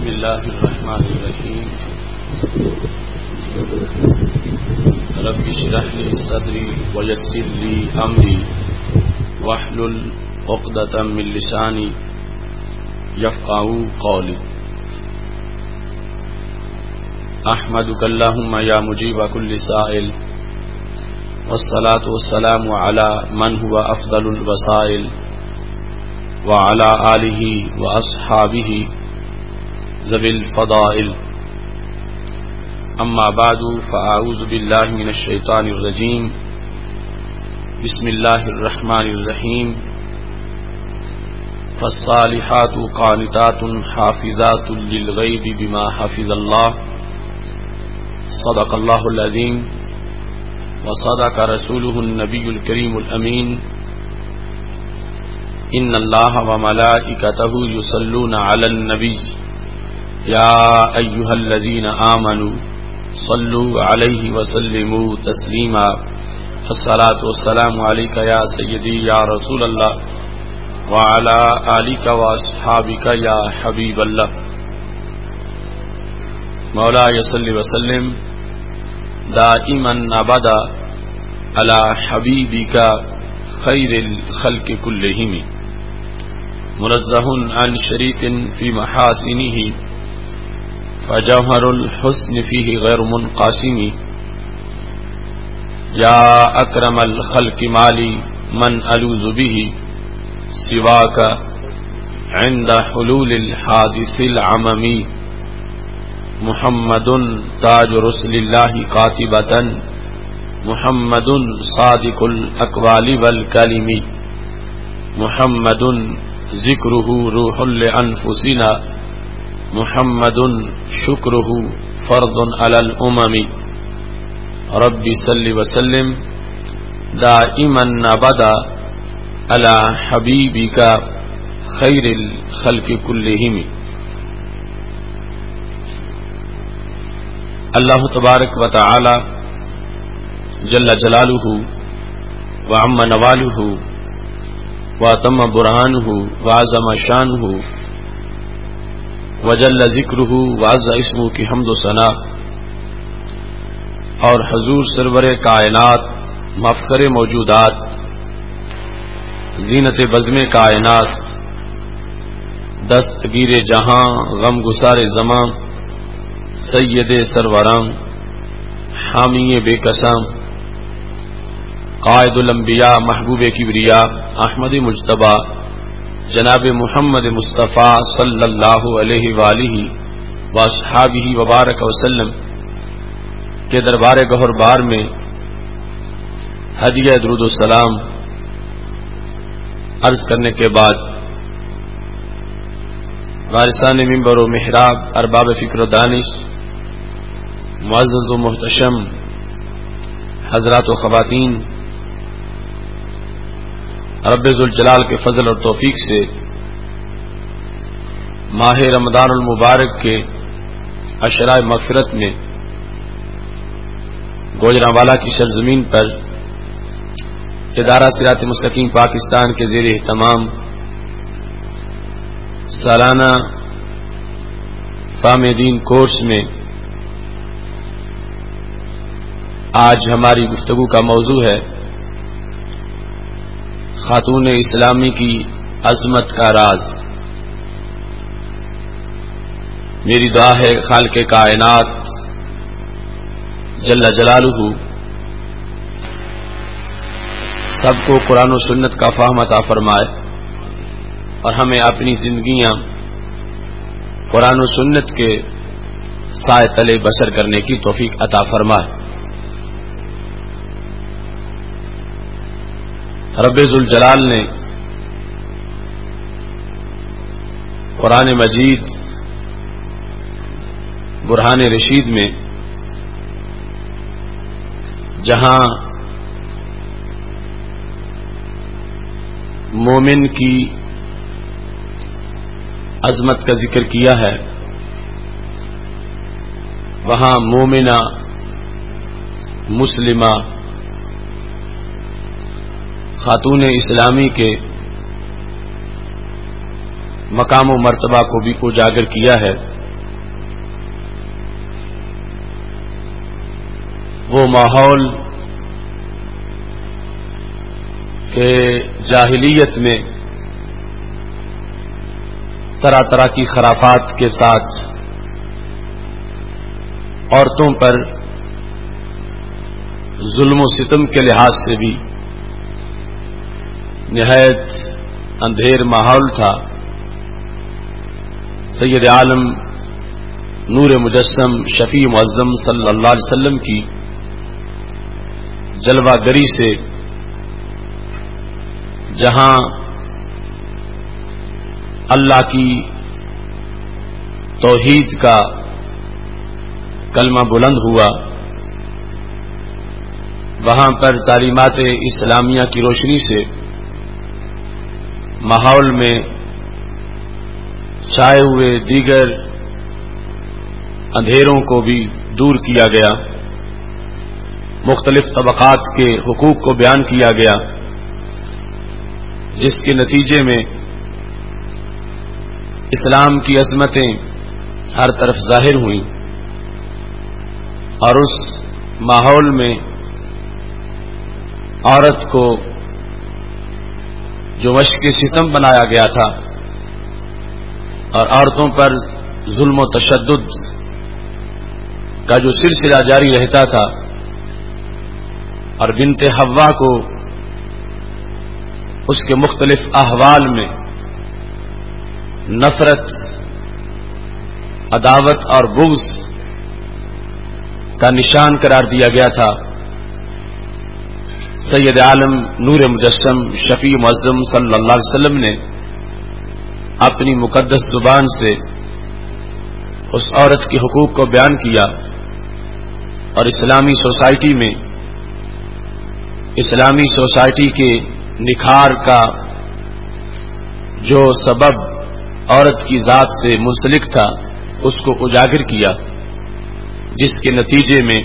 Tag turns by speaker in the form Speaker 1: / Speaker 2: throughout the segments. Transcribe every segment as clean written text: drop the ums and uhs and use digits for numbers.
Speaker 1: بسم الله الرحمن الرحيم رب اشرح لي صدري ويسر لي أمري واحلل عقدة من لساني يفقهوا قولي أحمدك اللهم يا مجيب كل سائل والصلاة والسلام على من هو أفضل الوسائل وعلى آله وأصحابه ذوي الفضائل أما بعد فأعوذ بالله من الشيطان الرجيم بسم الله الرحمن الرحيم فالصالحات قانتات حافظات للغيب بما حفظ الله صدق الله العظيم وصدق رسوله النبي الكريم الأمين إن الله وملائكته يصلون على النبي يا أيها الذين آمنوا صلوا عليه وسلموا تسليما الصلاة والسلام عليك يا سيدي يا رسول الله وعلى آلك وأصحابك يا حبيب الله مولاي صل وسلم دائما أبدا على حبيبك خير الخلق كلهم منزه عن شريك في محاسنه فجوهر الحسن فيه غير منقسم يا أكرم الخلق مالي من ألوذ به سواك عند حلول الحادث العممي محمد تاج رسل الله قاتبة محمد صادق الأقوال والكلم محمد ذكره روح لأنفسنا محمد شكره فرض على الأمم رب صل وسلم دائما أبدا على حبيبك خير الخلق كلهم. اللہ تبارک و تعالی جل جلالہ وعم نوالہ واتم برہانہ وعظم شانہ وجل ذکرہ وعز اسمہ کی حمد و ثنا اور حضور سرور کائنات مفخر موجودات زینت بزم کائنات دستگیر جہاں غم گسار زمان سید سروران حامی بے قسم قائد الانبیاء محبوب کبریا احمد مجتبی جناب محمد مصطفیٰ صلی اللہ علیہ وآلہ واصحابہ وبارک وسلم کے دربار گہر بار میں ہدیہ درود السلام عرض کرنے کے بعد وارثان منبر و محراب ارباب فکر و دانش معزز و محتشم حضرات و خواتین، رب ذوالجلال کے فضل اور توفیق سے ماہ رمضان المبارک کے عشرۂ مغفرت میں گوجرانوالا کی سرزمین پر ادارہ صراط مستقیم پاکستان کے زیر اہتمام سالانہ فہم دین کورس میں آج ہماری گفتگو کا موضوع ہے خاتون اسلامی کی عظمت کا راز. میری دعا ہے خالق کائنات جل جلالہ سب کو قرآن و سنت کا فہم عطا فرمائے اور ہمیں اپنی زندگیاں قرآن و سنت کے سائے تلے بسر کرنے کی توفیق عطا فرمائے. رب ذوالجلال نے قرآن مجید برہان رشید میں جہاں مومن کی عظمت کا ذکر کیا ہے وہاں مومنہ مسلمہ خاتون اسلامی کے مقام و مرتبہ کو بھی اجاگر کیا ہے. وہ ماحول کہ جاہلیت میں طرح طرح کی خرافات کے ساتھ عورتوں پر ظلم و ستم کے لحاظ سے بھی نہایت اندھیر ماحول تھا. سید عالم نور مجسم شفیع معظم صلی اللہ علیہ وسلم کی جلوہ گری سے جہاں اللہ کی توحید کا کلمہ بلند ہوا، وہاں پر تعلیمات اسلامیہ کی روشنی سے ماحول میں چھائے ہوئے دیگر اندھیروں کو بھی دور کیا گیا، مختلف طبقات کے حقوق کو بیان کیا گیا، جس کے نتیجے میں اسلام کی عظمتیں ہر طرف ظاہر ہوئیں، اور اس ماحول میں عورت کو جو مشق ستم بنایا گیا تھا اور عورتوں پر ظلم و تشدد کا جو سلسلہ جاری رہتا تھا، اور بنت حوا کو اس کے مختلف احوال میں نفرت، عداوت اور بغض کا نشان قرار دیا گیا تھا، سید عالم نور مجسم شفیع معظم صلی اللہ علیہ وسلم نے اپنی مقدس زبان سے اس عورت کے حقوق کو بیان کیا، اور اسلامی سوسائٹی کے نکھار کا جو سبب عورت کی ذات سے منسلک تھا اس کو اجاگر کیا، جس کے نتیجے میں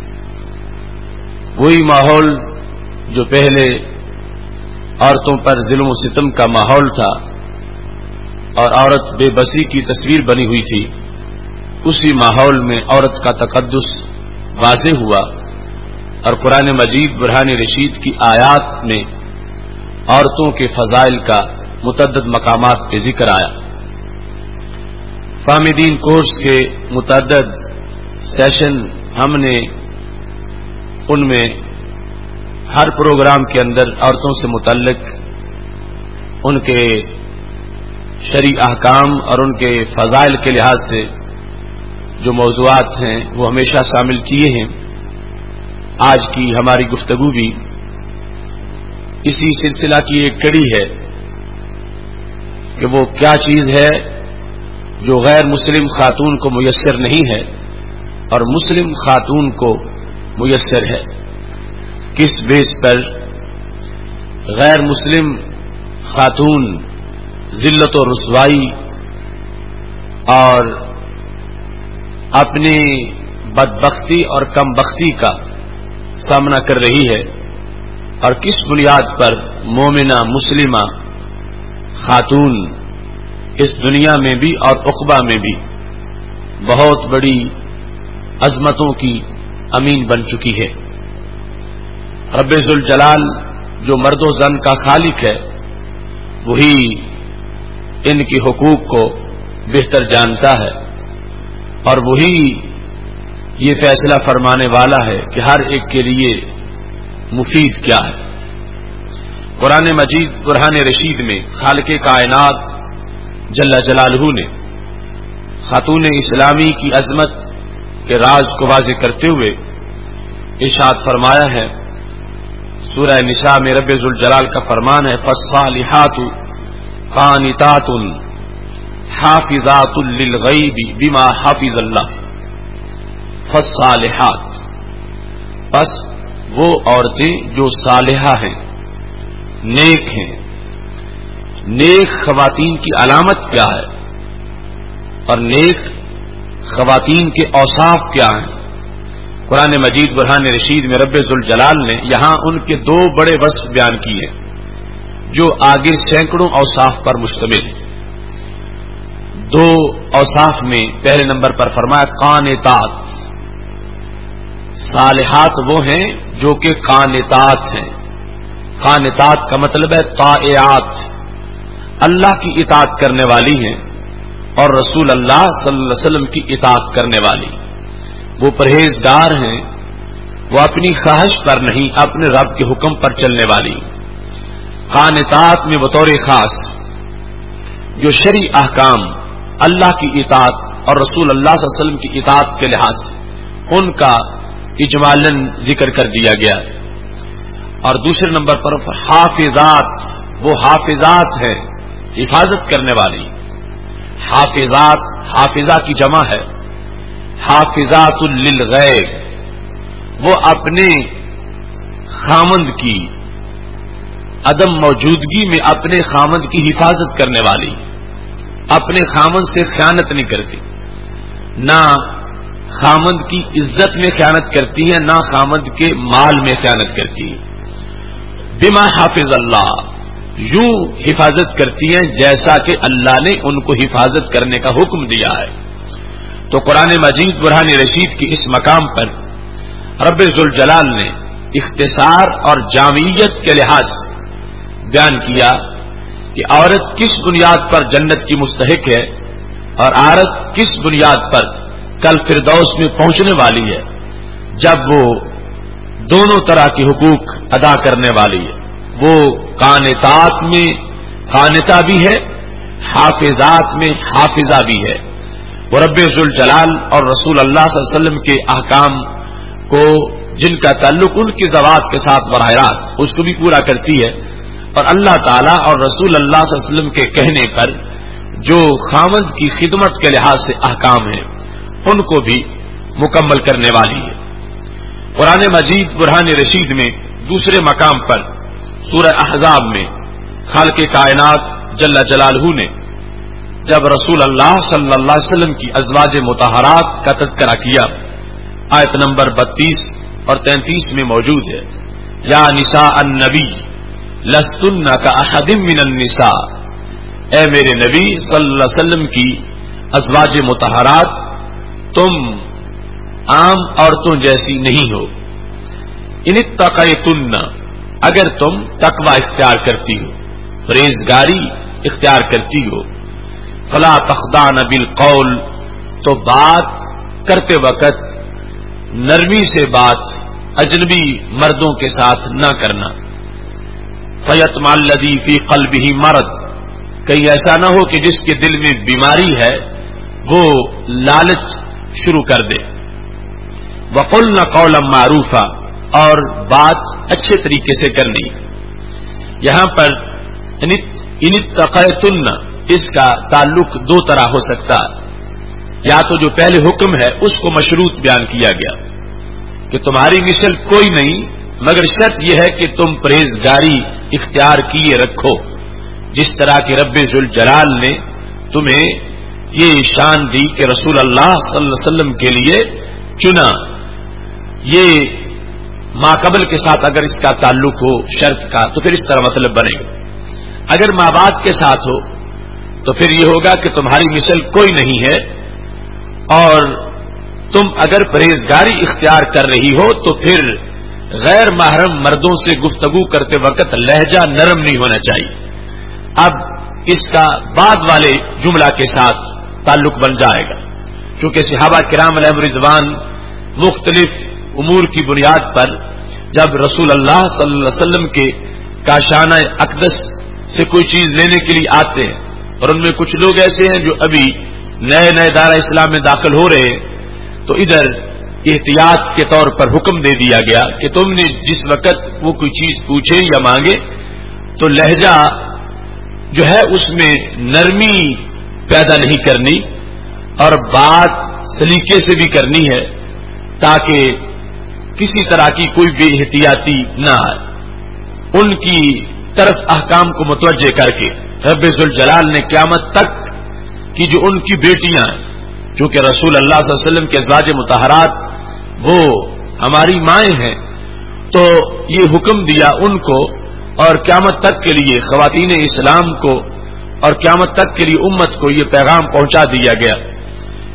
Speaker 1: وہی ماحول جو پہلے عورتوں پر ظلم و ستم کا ماحول تھا اور عورت بے بسی کی تصویر بنی ہوئی تھی، اسی ماحول میں عورت کا تقدس واضح ہوا، اور قرآن مجید برہان رشید کی آیات میں عورتوں کے فضائل کا متعدد مقامات پہ ذکر آیا. فامدین کورس کے متعدد سیشن ہم نے ان میں ہر پروگرام کے اندر عورتوں سے متعلق ان کے شرعی احکام اور ان کے فضائل کے لحاظ سے جو موضوعات ہیں وہ ہمیشہ شامل کیے ہیں. آج کی ہماری گفتگو بھی اسی سلسلہ کی ایک کڑی ہے کہ وہ کیا چیز ہے جو غیر مسلم خاتون کو میسر نہیں ہے اور مسلم خاتون کو میسر ہے. کس بیس پر غیر مسلم خاتون ذلت و رسوائی اور اپنی بدبختی اور کم بختی کا سامنا کر رہی ہے، اور کس بنیاد پر مومنہ مسلمہ خاتون اس دنیا میں بھی اور عقبہ میں بھی بہت بڑی عظمتوں کی امین بن چکی ہے. رب ذوالجلال جو مرد و زن کا خالق ہے وہی ان کے حقوق کو بہتر جانتا ہے، اور وہی یہ فیصلہ فرمانے والا ہے کہ ہر ایک کے لیے مفید کیا ہے. قرآن مجید برہان رشید میں خالق کائنات جل جلالہ نے خاتون اسلامی کی عظمت کے راز کو واضح کرتے ہوئے ارشاد فرمایا ہے. سورہ نساء میں رب ذوالجلال کا فرمان ہے، فالصالحات قانتات حافظات للغیب بما حافظ اللہ. فالصالحات، پس وہ عورتیں جو صالحہ ہیں، نیک ہیں. نیک خواتین کی علامت کیا ہے اور نیک خواتین کے اوصاف کیا ہیں؟ قرآن مجید برہان رشید میں رب ذوالجلال نے یہاں ان کے دو بڑے وصف بیان کیے جو آگے سینکڑوں اوصاف پر مشتمل ہیں. دو اوصاف میں پہلے نمبر پر فرمایا قانتات، صالحات وہ ہیں جو کہ قانتات ہیں. قانتات کا مطلب ہے طائعات، اللہ کی اطاعت کرنے والی ہیں اور رسول اللہ صلی اللہ علیہ وسلم کی اطاعت کرنے والی. وہ پرہیزگار ہیں، وہ اپنی خواہش پر نہیں اپنے رب کے حکم پر چلنے والی. قانتات میں بطور خاص جو شرعی احکام اللہ کی اطاعت اور رسول اللہ صلی اللہ علیہ وسلم کی اطاعت کے لحاظ سے ان کا اجمالاً ذکر کر دیا گیا. اور دوسرے نمبر پر حافظات، وہ حافظات ہیں حفاظت کرنے والی. حافظات، حافظہ کی جمع ہے حافظات للغیب، وہ اپنے خامند کی عدم موجودگی میں اپنے خامند کی حفاظت کرنے والی. اپنے خامند سے خیانت نہیں کرتی، نہ خامند کی عزت میں خیانت کرتی ہے، نہ خامند کے مال میں خیانت کرتی ہے. بما حافظ اللہ، یوں حفاظت کرتی ہیں جیسا کہ اللہ نے ان کو حفاظت کرنے کا حکم دیا ہے. تو قرآن مجید برہان رشید کی اس مقام پر رب ذوالجلال نے اختصار اور جامعیت کے لحاظ سے بیان کیا کہ عورت کس بنیاد پر جنت کی مستحق ہے اور عورت کس بنیاد پر کل فردوس میں پہنچنے والی ہے، جب وہ دونوں طرح کے حقوق ادا کرنے والی ہے. وہ قانتات میں قانتہ بھی ہے، حافظات میں حافظہ بھی ہے. وہ رب ذوالجلال اور رسول اللہ صلی اللہ علیہ وسلم کے احکام کو جن کا تعلق ان کی ذوات کے ساتھ براہ راست اس کو بھی پورا کرتی ہے، اور اللہ تعالیٰ اور رسول اللہ صلی اللہ علیہ وسلم کے کہنے پر جو خامد کی خدمت کے لحاظ سے احکام ہیں ان کو بھی مکمل کرنے والی ہے. قرآن مجید برہان رشید میں دوسرے مقام پر سورہ احزاب میں خالق کائنات جل جلالہ نے جب رسول اللہ صلی اللہ علیہ وسلم کی ازواج مطہرات کا تذکرہ کیا، آیت نمبر 32 اور 33 میں موجود ہے، یا نساء النبی لستن کاحد من النساء، اے میرے نبی صلی اللہ علیہ وسلم کی ازواج مطہرات تم عام عورتوں جیسی نہیں ہو. ان اتقیتن، اگر تم تقوی اختیار کرتی ہو، پرہیزگاری اختیار کرتی ہو، فلا تخضعن بالقول، تو بات کرتے وقت نرمی سے بات اجنبی مردوں کے ساتھ نہ کرنا. فیطمع الذی فی قلبہ مرض، کہیں ایسا نہ ہو کہ جس کے دل میں بیماری ہے وہ لالچ شروع کر دے. وقلن قولا معروفا، اور بات اچھے طریقے سے کرنی. یہاں پر ان اتقیتن اس کا تعلق دو طرح ہو سکتا ہے. یا تو جو پہلے حکم ہے اس کو مشروط بیان کیا گیا کہ تمہاری مثل کوئی نہیں مگر شرط یہ ہے کہ تم پرہیزگاری اختیار کیے رکھو، جس طرح کہ رب ذوالجلال نے تمہیں یہ شان دی کہ رسول اللہ صلی اللہ علیہ وسلم کے لیے چنا. یہ ماقبل کے ساتھ اگر اس کا تعلق ہو شرط کا تو پھر اس طرح مطلب بنے گا. اگر ماں باپ کے ساتھ ہو تو پھر یہ ہوگا کہ تمہاری مثل کوئی نہیں ہے، اور تم اگر پرہیزگاری اختیار کر رہی ہو تو پھر غیر محرم مردوں سے گفتگو کرتے وقت لہجہ نرم نہیں ہونا چاہیے. اب اس کا بعد والے جملہ کے ساتھ تعلق بن جائے گا، چونکہ صحابہ کرام علیہم رضوان مختلف امور کی بنیاد پر جب رسول اللہ صلی اللہ علیہ وسلم کے کاشانہ اقدس سے کوئی چیز لینے کے لیے آتے ہیں، اور ان میں کچھ لوگ ایسے ہیں جو ابھی نئے نئے دائرہ اسلام میں داخل ہو رہے ہیں، تو ادھر احتیاط کے طور پر حکم دے دیا گیا کہ تم نے جس وقت وہ کوئی چیز پوچھے یا مانگے تو لہجہ جو ہے اس میں نرمی پیدا نہیں کرنی اور بات سلیقے سے بھی کرنی ہے تاکہ کسی طرح کی کوئی بے احتیاطی نہ آئے. ان کی طرف احکام کو متوجہ کر کے رب ذوالجلال نے قیامت تک کی جو ان کی بیٹیاں ہیں، چونکہ رسول اللہ صلی اللہ علیہ وسلم کے ازواج مطہرات وہ ہماری مائیں ہیں، تو یہ حکم دیا ان کو اور قیامت تک کے لیے خواتین اسلام کو اور قیامت تک کے لیے امت کو یہ پیغام پہنچا دیا گیا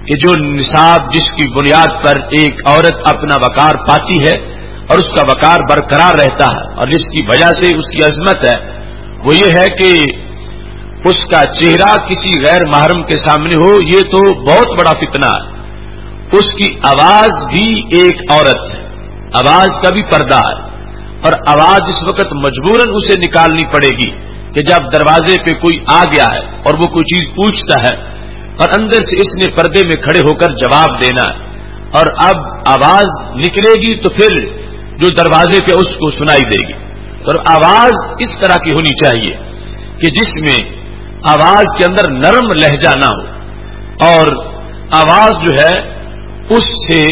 Speaker 1: کہ جو نصاب جس کی بنیاد پر ایک عورت اپنا وقار پاتی ہے اور اس کا وقار برقرار رہتا ہے اور جس کی وجہ سے اس کی عظمت ہے وہ یہ ہے کہ اس کا چہرہ کسی غیر محرم کے سامنے ہو، یہ تو بہت بڑا فتنہ ہے۔ اس کی آواز بھی ایک عورت ہے، آواز کا بھی پردہ ہے، اور آواز اس وقت مجبوراً اسے نکالنی پڑے گی کہ جب دروازے پہ کوئی آ گیا ہے اور وہ کوئی چیز پوچھتا ہے اور اندر سے اس نے پردے میں کھڑے ہو کر جواب دینا ہے، اور اب آواز نکلے گی تو پھر جو دروازے پہ اس کو سنائی دے گی۔ تو آواز اس طرح کی ہونی چاہیے کہ جس میں آواز کے اندر نرم لہجہ نہ ہو، اور آواز جو ہے اس سے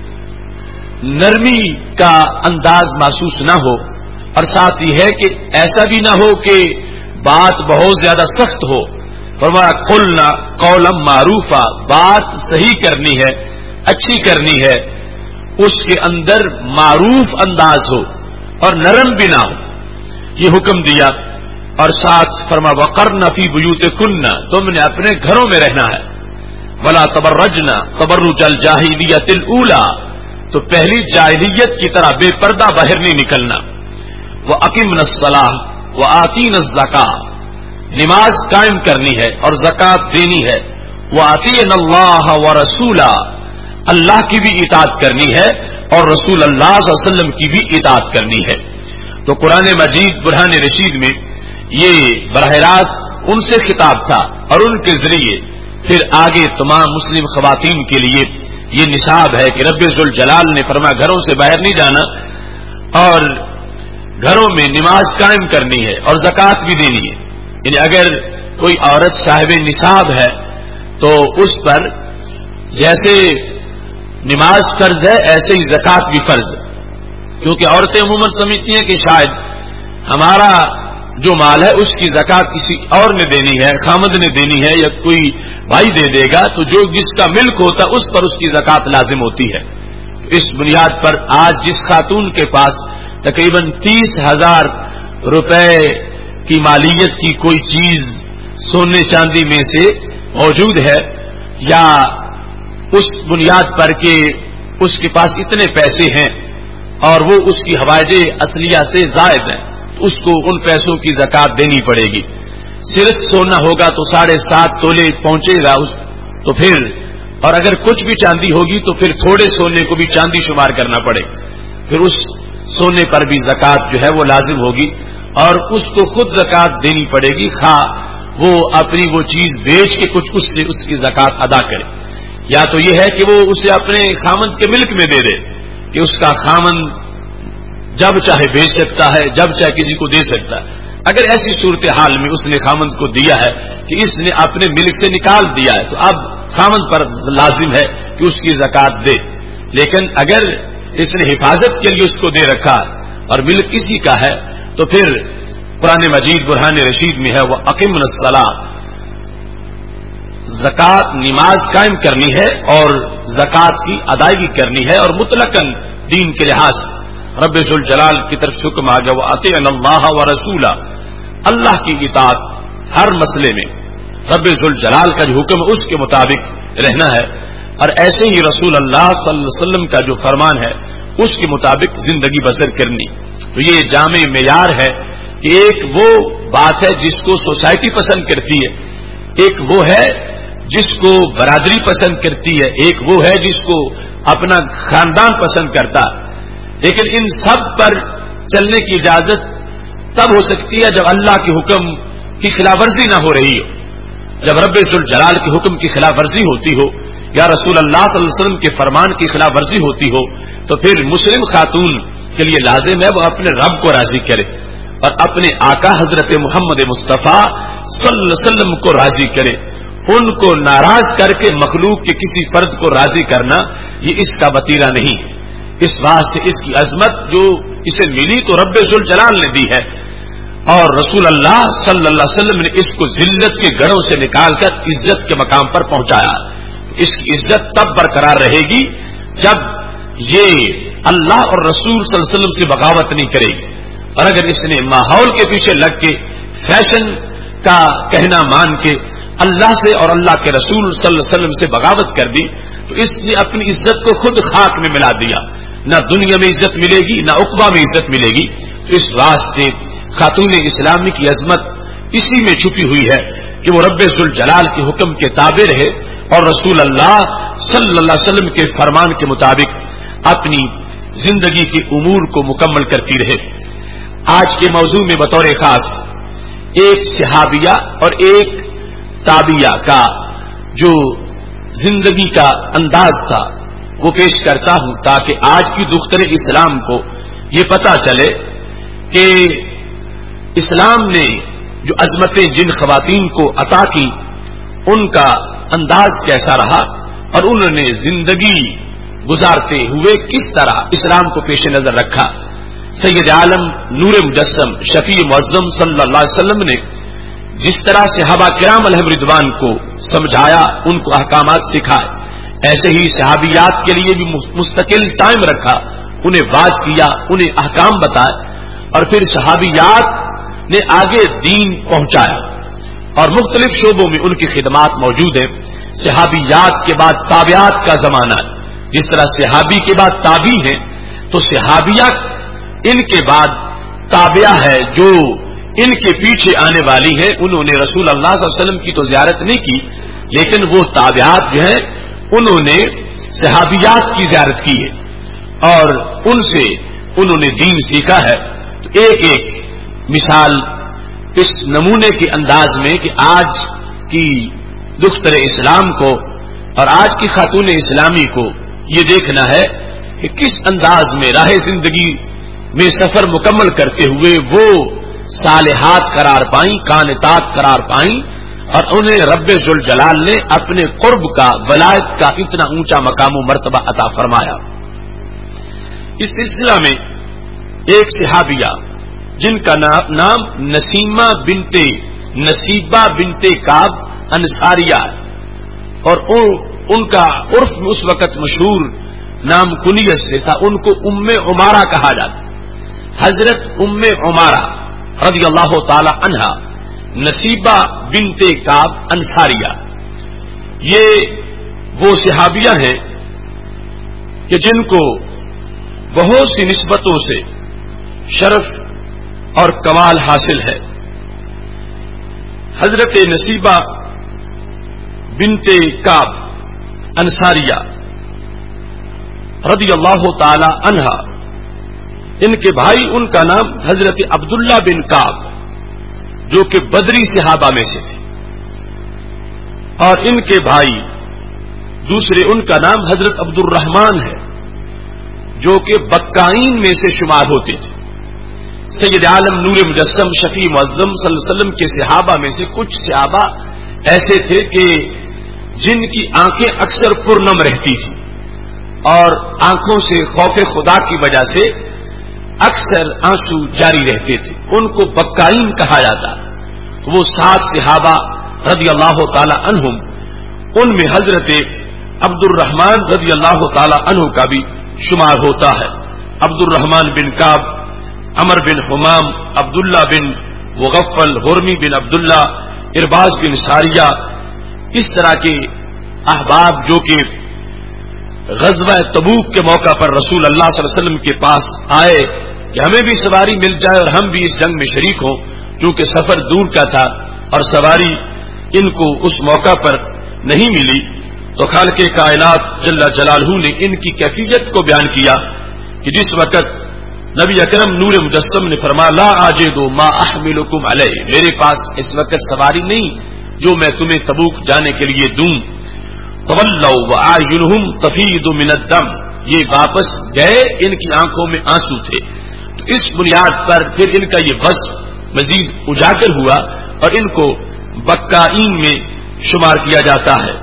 Speaker 1: نرمی کا انداز محسوس نہ ہو، اور ساتھ یہ ہے کہ ایسا بھی نہ ہو کہ بات بہت زیادہ سخت ہو۔ فرمایا قلنا قولا معروفا، بات صحیح کرنی ہے، اچھی کرنی ہے، اس کے اندر معروف انداز ہو اور نرم بھی نہ ہو، یہ حکم دیا۔ اور ساتھ فرما وقرن فی بیوتکن، تم نے اپنے گھروں میں رہنا ہے، ولا تبرجن تبرج الجاہلیۃ الاولی، تو پہلی جاہلیت کی طرح بے پردہ باہر نہیں نکلنا۔ وَأَقِمْنَ الصَّلَاةَ وَآتِينَ الزَّكَاةَ، نماز قائم کرنی ہے اور زکوٰۃ دینی ہے۔ وَأَطِيعْنَ اللَّهَ وَرَسُولَهُ، اللہ کی بھی اطاعت کرنی ہے اور رسول اللہ صلی اللہ علیہ وسلم کی بھی اطاعت کرنی ہے۔ تو قرآن مجید برہان رشید میں یہ براہ راست ان سے خطاب تھا، اور ان کے ذریعے پھر آگے تمام مسلم خواتین کے لیے یہ نصاب ہے کہ رب ذوالجلال نے فرمایا گھروں سے باہر نہیں جانا اور گھروں میں نماز قائم کرنی ہے اور زکوٰۃ بھی دینی ہے۔ یعنی اگر کوئی عورت صاحب نصاب ہے تو اس پر جیسے نماز فرض ہے ایسے ہی زکوٰۃ بھی فرض ہے، کیونکہ عورتیں عموماً سمجھتی ہیں کہ شاید ہمارا جو مال ہے اس کی زکوٰۃ کسی اور نے دینی ہے، خامد نے دینی ہے یا کوئی بھائی دے دے گا، تو جو جس کا ملک ہوتا ہے اس پر اس کی زکوٰۃ لازم ہوتی ہے۔ اس بنیاد پر آج جس خاتون کے پاس تقریباً 30,000 روپے کی مالیت کی کوئی چیز سونے چاندی میں سے موجود ہے، یا اس بنیاد پر کہ اس کے پاس اتنے پیسے ہیں اور وہ اس کی حوائج اصلیہ سے زائد ہیں، تو اس کو ان پیسوں کی زکوٰۃ دینی پڑے گی۔ صرف سونا ہوگا تو 7.5 تولے پہنچے گا تو پھر، اور اگر کچھ بھی چاندی ہوگی تو پھر تھوڑے سونے کو بھی چاندی شمار کرنا پڑے، پھر اس سونے پر بھی زکوٰۃ جو ہے وہ لازم ہوگی اور اس کو خود زکوٰۃ دینی پڑے گی، خواہ وہ اپنی وہ چیز بیچ کے کچھ اس سے اس کی زکوٰۃ ادا کرے، یا تو یہ ہے کہ وہ اسے اپنے خامند کے ملک میں دے دے کہ اس کا خامند جب چاہے بیچ سکتا ہے، جب چاہے کسی کو دے سکتا ہے۔ اگر ایسی صورتحال میں اس نے خامند کو دیا ہے کہ اس نے اپنے ملک سے نکال دیا ہے تو اب خامند پر لازم ہے کہ اس کی زکوٰۃ دے، لیکن اگر اس نے حفاظت کے لیے اس کو دے رکھا اور ملک کسی کا ہے تو پھر قرآن مجید برہان رشید میں ہے وہ اقیمن الصلاۃ، زکوٰۃ نماز قائم کرنی ہے اور زکوٰۃ کی ادائیگی کرنی ہے، اور مطلقاً دین کے لحاظ رب ذوالجلال کی طرف سے حکم آ گیا وَأَطِيعْنَ اللَّهَ وَرَسُولَهُ، اللہ کی اطاعت ہر مسئلے میں رب ذوالجلال کا جو حکم ہے اس کے مطابق رہنا ہے، اور ایسے ہی رسول اللہ صلی اللہ علیہ وسلم کا جو فرمان ہے اس کے مطابق زندگی بسر کرنی۔ تو یہ جامع معیار ہے کہ ایک وہ بات ہے جس کو سوسائٹی پسند کرتی ہے، ایک وہ ہے جس کو برادری پسند کرتی ہے، ایک وہ ہے جس کو اپنا خاندان پسند کرتا ہے، لیکن ان سب پر چلنے کی اجازت تب ہو سکتی ہے جب اللہ کے حکم کی خلاف ورزی نہ ہو رہی ہو، جب رب ذوالجلال کے حکم کی خلاف ورزی ہوتی ہو یا رسول اللہ صلی اللہ علیہ وسلم کے فرمان کی خلاف ورزی ہوتی ہو، تو پھر مسلم خاتون کے لیے لازم ہے وہ اپنے رب کو راضی کرے اور اپنے آقا حضرت محمد مصطفیٰ صلی اللہ علیہ وسلم کو راضی کرے۔ ان کو ناراض کر کے مخلوق کے کسی فرد کو راضی کرنا یہ اس کا وتیرہ نہیں ہے، اس واسطے اس کی عظمت جو اسے ملی تو رب ذوالجلال نے دی ہے، اور رسول اللہ صلی اللہ علیہ وسلم نے اس کو ذلت کے گڑھوں سے نکال کر عزت کے مقام پر پہنچایا۔ اس کی عزت تب برقرار رہے گی جب یہ اللہ اور رسول صلی اللہ علیہ وسلم سے بغاوت نہیں کرے گی، اور اگر اس نے ماحول کے پیچھے لگ کے فیشن کا کہنا مان کے اللہ سے اور اللہ کے رسول صلی اللہ علیہ وسلم سے بغاوت کر دی تو اس نے اپنی عزت کو خود خاک میں ملا دیا. نہ دنیا میں عزت ملے گی نہ عقبہ میں عزت ملے گی. تو اس واسطے خاتون اسلامی کی عظمت اسی میں چھپی ہوئی ہے کہ وہ رب ذوالجلال کے حکم کے تابع رہے اور رسول اللہ صلی اللہ علیہ وسلم کے فرمان کے مطابق اپنی زندگی کے امور کو مکمل کرتی رہے. آج کے موضوع میں بطور خاص ایک صحابیہ اور ایک تابعیہ کا جو زندگی کا انداز تھا وہ پیش کرتا ہوں تاکہ آج کی دختر اسلام کو یہ پتہ چلے کہ اسلام نے جو عظمتیں جن خواتین کو عطا کی ان کا انداز کیسا رہا اور انہوں نے زندگی گزارتے ہوئے کس طرح اسلام کو پیش نظر رکھا. سید عالم نور مجسم شفیع معظم صلی اللہ علیہ وسلم نے جس طرح صحابہ کرام علیہم رضوان کو سمجھایا ان کو احکامات سکھائے ایسے ہی صحابیات کے لیے بھی مستقل ٹائم رکھا انہیں واعظ کیا انہیں احکام بتائے اور پھر صحابیات نے آگے دین پہنچایا اور مختلف شعبوں میں ان کی خدمات موجود ہیں. صحابیات کے بعد تابعات کا زمانہ ہے. جس طرح صحابی کے بعد تابعی ہیں تو صحابیہ ان کے بعد تابعہ ہے جو ان کے پیچھے آنے والی ہے. انہوں نے رسول اللہ صلی اللہ علیہ وسلم کی تو زیارت نہیں کی لیکن وہ تابعات جو ہیں انہوں نے صحابیات کی زیارت کی ہے اور ان سے انہوں نے دین سیکھا ہے. تو ایک ایک مثال اس نمونے کے انداز میں کہ آج کی دختر اسلام کو اور آج کی خاتون اسلامی کو یہ دیکھنا ہے کہ کس انداز میں راہ زندگی میں سفر مکمل کرتے ہوئے وہ صالحات قرار پائیں قانتات قرار پائیں اور انہیں رب ذوالجلال نے اپنے قرب کا ولایت کا اتنا اونچا مقام و مرتبہ عطا فرمایا. اس سلسلہ میں ایک صحابیہ جن کا نام نسیمہ بنت نصیبہ بنت کعب انصاریہ اور ان کا عرف میں اس وقت مشہور نام کنیت سے تھا. ان کو ام عمارہ کہا جاتا. حضرت ام عمارہ رضی اللہ تعالی عنہا نصیبہ بنت کعب انصاریہ یہ وہ صحابیہ ہیں کہ جن کو بہت سی نسبتوں سے شرف اور کمال حاصل ہے. حضرت نصیبہ بنت کعب انصاریہ رضی اللہ تعالی عنہا ان کے بھائی ان کا نام حضرت عبداللہ بن کعب جو کہ بدری صحابہ میں سے تھے اور ان کے بھائی دوسرے ان کا نام حضرت عبد الرحمن ہے جو کہ بکائین میں سے شمار ہوتے تھے. سید عالم نور مجسم شفیع معظم صلی اللہ علیہ وسلم کے صحابہ میں سے کچھ صحابہ ایسے تھے کہ جن کی آنکھیں اکثر پرنم رہتی تھی اور آنکھوں سے خوف خدا کی وجہ سے اکثر آنسو جاری رہتے تھے. ان کو بکائین کہا جاتا. وہ 7 صحابہ رضی اللہ تعالی عنہم ان میں حضرت عبد الرحمن رضی اللہ تعالی عنہ کا بھی شمار ہوتا ہے. عبد الرحمن بن کعب، عمر بن حمام، عبداللہ بن مغفل، حرمی بن عبداللہ، ارباز بن ساریہ، اس طرح کے احباب جو کہ غزوہ تبوک کے موقع پر رسول اللہ صلی اللہ علیہ وسلم کے پاس آئے کہ ہمیں بھی سواری مل جائے اور ہم بھی اس جنگ میں شریک ہوں، کیونکہ سفر دور کا تھا اور سواری ان کو اس موقع پر نہیں ملی. تو خالق کائنات جل جلالہ نے ان کی کیفیت کو بیان کیا کہ جس وقت نبی اکرم نور مجسم نے فرمایا لا آجدو ما احملکم علیہ، میرے پاس اس وقت سواری نہیں جو میں تمہیں تبوک جانے کے لیے دوں. تولوا واعینہم تفیض من الدم، یہ واپس گئے ان کی آنکھوں میں آنسو تھے. تو اس بنیاد پر پھر ان کا یہ وصف مزید اجاگر ہوا اور ان کو بکائین میں شمار کیا جاتا ہے.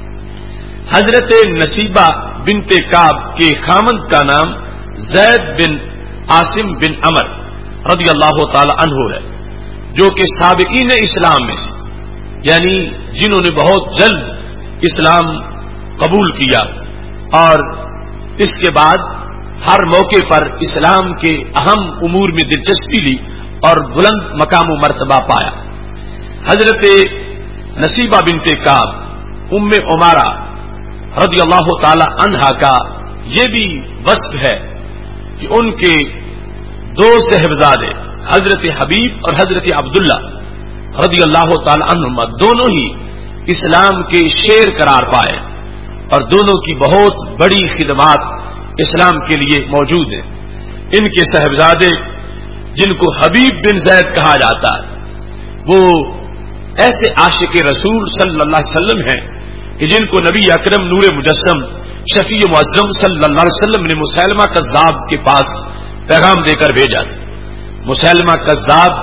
Speaker 1: حضرت نصیبہ بنت کعب کے خامند کا نام زید بن عاصم بن عمر رضی اللہ تعالی عنہ ہے، جو کہ سابقین اسلام میں سے، یعنی جنہوں نے بہت جلد اسلام قبول کیا اور اس کے بعد ہر موقع پر اسلام کے اہم امور میں دلچسپی لی اور بلند مقام و مرتبہ پایا. حضرت نصیبہ بنت کعب ام عمارہ رضی اللہ تعالی عنہا کا یہ بھی وصف ہے کہ ان کے دو صاحبزادے حضرت حبیب اور حضرت عبداللہ رضی اللہ تعالی عنہما دونوں ہی اسلام کے شیر قرار پائے اور دونوں کی بہت بڑی خدمات اسلام کے لیے موجود ہیں. ان کے صاحبزادے جن کو حبیب بن زید کہا جاتا ہے وہ ایسے عاشق رسول صلی اللہ علیہ وسلم ہیں کہ جن کو نبی اکرم نور مجسم شفیع معظم صلی اللہ علیہ وسلم نے مسیلمہ کذاب کے پاس پیغام دے کر بھیجا تھا. مسیلمہ کذاب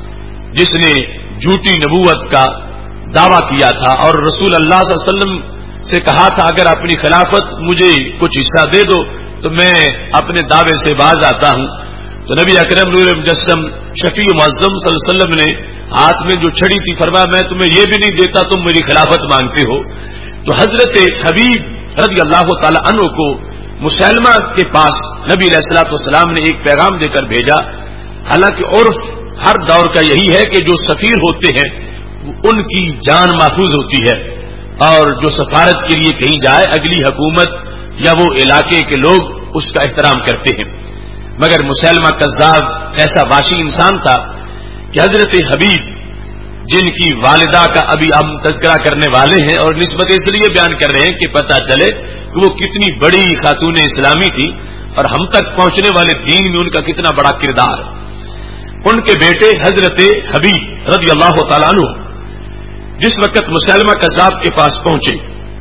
Speaker 1: جس نے جھوٹی نبوت کا دعویٰ کیا تھا اور رسول اللہ صلی اللہ علیہ وسلم سے کہا تھا اگر اپنی خلافت مجھے کچھ حصہ دے دو تو میں اپنے دعوے سے باز آتا ہوں. تو نبی اکرم نور مجسم شفیع معظم صلی اللہ علیہ وسلم نے ہاتھ میں جو چھڑی تھی فرمایا میں تمہیں یہ بھی نہیں دیتا تم میری خلافت مانگتے ہو. تو حضرت حبیب رضی اللہ تعالی عنہ کو مسیلمہ کے پاس نبی علیہ الصلوۃ والسلام نے ایک پیغام دے کر بھیجا. حالانکہ عرف ہر دور کا یہی ہے کہ جو سفیر ہوتے ہیں ان کی جان محفوظ ہوتی ہے اور جو سفارت کے لیے کہیں جائے اگلی حکومت یا وہ علاقے کے لوگ اس کا احترام کرتے ہیں. مگر مسیلمہ کذاب ایسا واشی انسان تھا کہ حضرت حبیب جن کی والدہ کا ابھی ہم تذکرہ کرنے والے ہیں اور نسبت اس لیے بیان کر رہے ہیں کہ پتہ چلے کہ وہ کتنی بڑی خاتون اسلامی تھی اور ہم تک پہنچنے والے دین میں ان کا کتنا بڑا کردار. ان کے بیٹے حضرت حبیب رضی اللہ تعالیٰ عنہ جس وقت مسیلمہ کذاب کے پاس پہنچے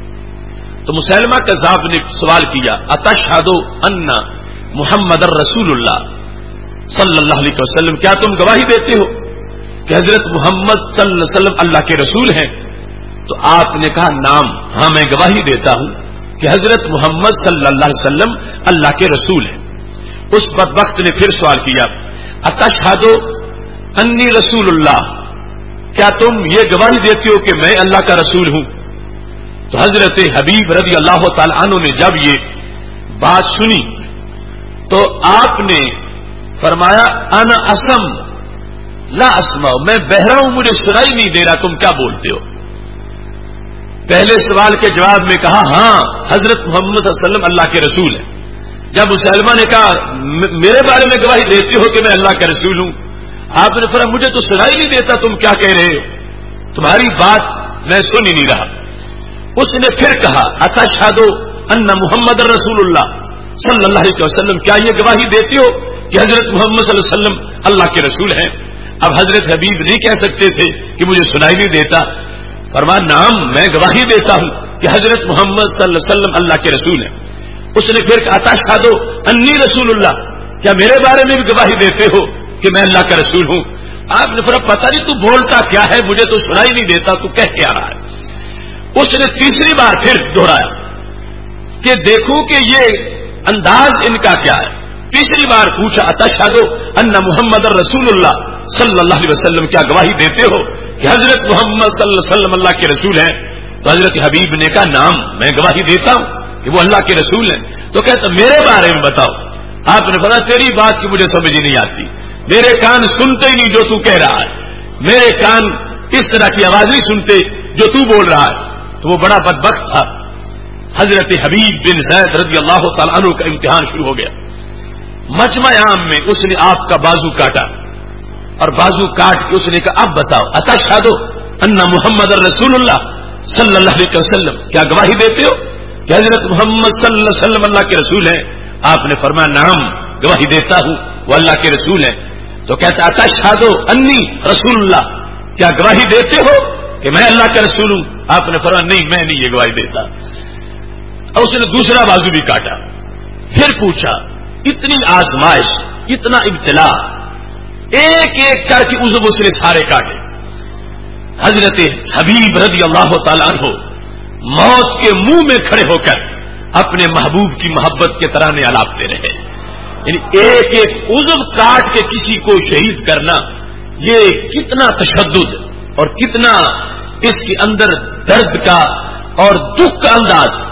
Speaker 1: تو مسیلمہ کذاب نے سوال کیا اتشہد ان محمد الرسول اللہ صلی اللہ علیہ وسلم کیا تم گواہی دیتے ہو کہ حضرت محمد صلی اللہ علیہ وسلم اللہ کے رسول ہیں؟ تو آپ نے کہا نام ہاں میں گواہی دیتا ہوں کہ حضرت محمد صلی اللہ علیہ وسلم اللہ کے رسول ہیں. اس بدبخت نے پھر سوال کیا اتشہد انی رسول اللہ کیا تم یہ گواہی دیتے ہو کہ میں اللہ کا رسول ہوں؟ تو حضرت حبیب رضی اللہ تعالی عنہ نے جب یہ بات سنی تو آپ نے فرمایا انا اسم لا اسمع میں بہرا ہوں مجھے سنائی نہیں دے رہا تم کیا بولتے ہو. پہلے سوال کے جواب میں کہا ہاں حضرت محمد صلی اللہ علیہ وسلم اللہ کے رسول ہیں. جب مسلمہ نے کہا میرے بارے میں گواہی دیتے ہو کہ میں اللہ کا رسول ہوں آپ نے فرمایا مجھے تو سنائی نہیں دیتا تم کیا کہہ رہے ہو تمہاری بات میں سن ہی نہیں رہا. اس نے پھر کہا اتشہد ان محمد الرسول اللہ صلی اللہ علیہ وسلم کیا یہ گواہی دیتے ہو کہ حضرت محمد صلی اللہ علیہ وسلم اللہ کے رسول ہیں؟ اب حضرت حبیب نہیں کہہ سکتے تھے کہ مجھے سنائی نہیں دیتا. فرمایا نعم میں گواہی دیتا ہوں کہ حضرت محمد صلی اللہ علیہ وسلم اللہ کے رسول ہیں. اس نے پھر کہا اتشہد انی رسول اللہ کیا میرے بارے میں بھی گواہی دیتے ہو کہ میں اللہ کا رسول ہوں؟ آپ نے فرمایا پتہ نہیں تو بولتا کیا ہے مجھے تو سنائی نہیں دیتا تو کہہ کیا رہا ہے. اس نے تیسری بار پھر دہرایا کہ دیکھو کہ یہ انداز ان کا کیا ہے. تیسری بار پوچھا اتشہد ان محمد الرسول اللہ صلی اللہ علیہ وسلم کیا گواہی دیتے ہو کہ حضرت محمد صلی اللہ علیہ وسلم اللہ کے رسول ہیں؟ تو حضرت حبیب نے کہا نعم میں گواہی دیتا ہوں کہ وہ اللہ کے رسول ہیں. تو کہتا میرے بارے میں بتاؤ. آپ نے بتایا تیری بات کی مجھے سمجھ ہی نہیں آتی میرے کان سنتے ہی نہیں جو تو کہہ رہا ہے میرے کان اس طرح کی آواز نہیں سنتے جو تو بول رہا ہے. تو وہ بڑا بدبخت تھا. حضرت حبیب بن زید رضی اللہ تعالیٰ عنہ کا امتحان شروع ہو گیا. مجمع عام میں اس نے آپ کا بازو کاٹا اور بازو کاٹ کے اس نے کہا اب بتاؤ اتشہد ان محمد الرسول اللہ صلی اللہ علیہ وسلم کیا گواہی دیتے ہو کہ حضرت محمد صلی اللہ علیہ وسلم اللہ کے رسول ہیں؟ آپ نے فرمایا نعم گواہی دیتا ہوں وہ اللہ کے رسول ہیں. تو کہتا اتشہد انی رسول اللہ کیا گواہی دیتے ہو کہ میں اللہ کا رسول ہوں؟ آپ نے فرمایا نہیں میں نہیں یہ گواہی دیتا. اور اس نے دوسرا بازو بھی کاٹا. پھر پوچھا اتنی آزمائش اتنا ابتلا ایک ایک کر کے عضو اس نے سارے کاٹے. حضرت حبیب رضی اللہ تعالیٰ عنہ موت کے منہ میں کھڑے ہو کر اپنے محبوب کی محبت کے ترانے الاپتے رہے. یعنی ایک ایک عضو کاٹ کے کسی کو شہید کرنا یہ کتنا تشدد اور کتنا اس کے اندر درد کا اور دکھ کا انداز.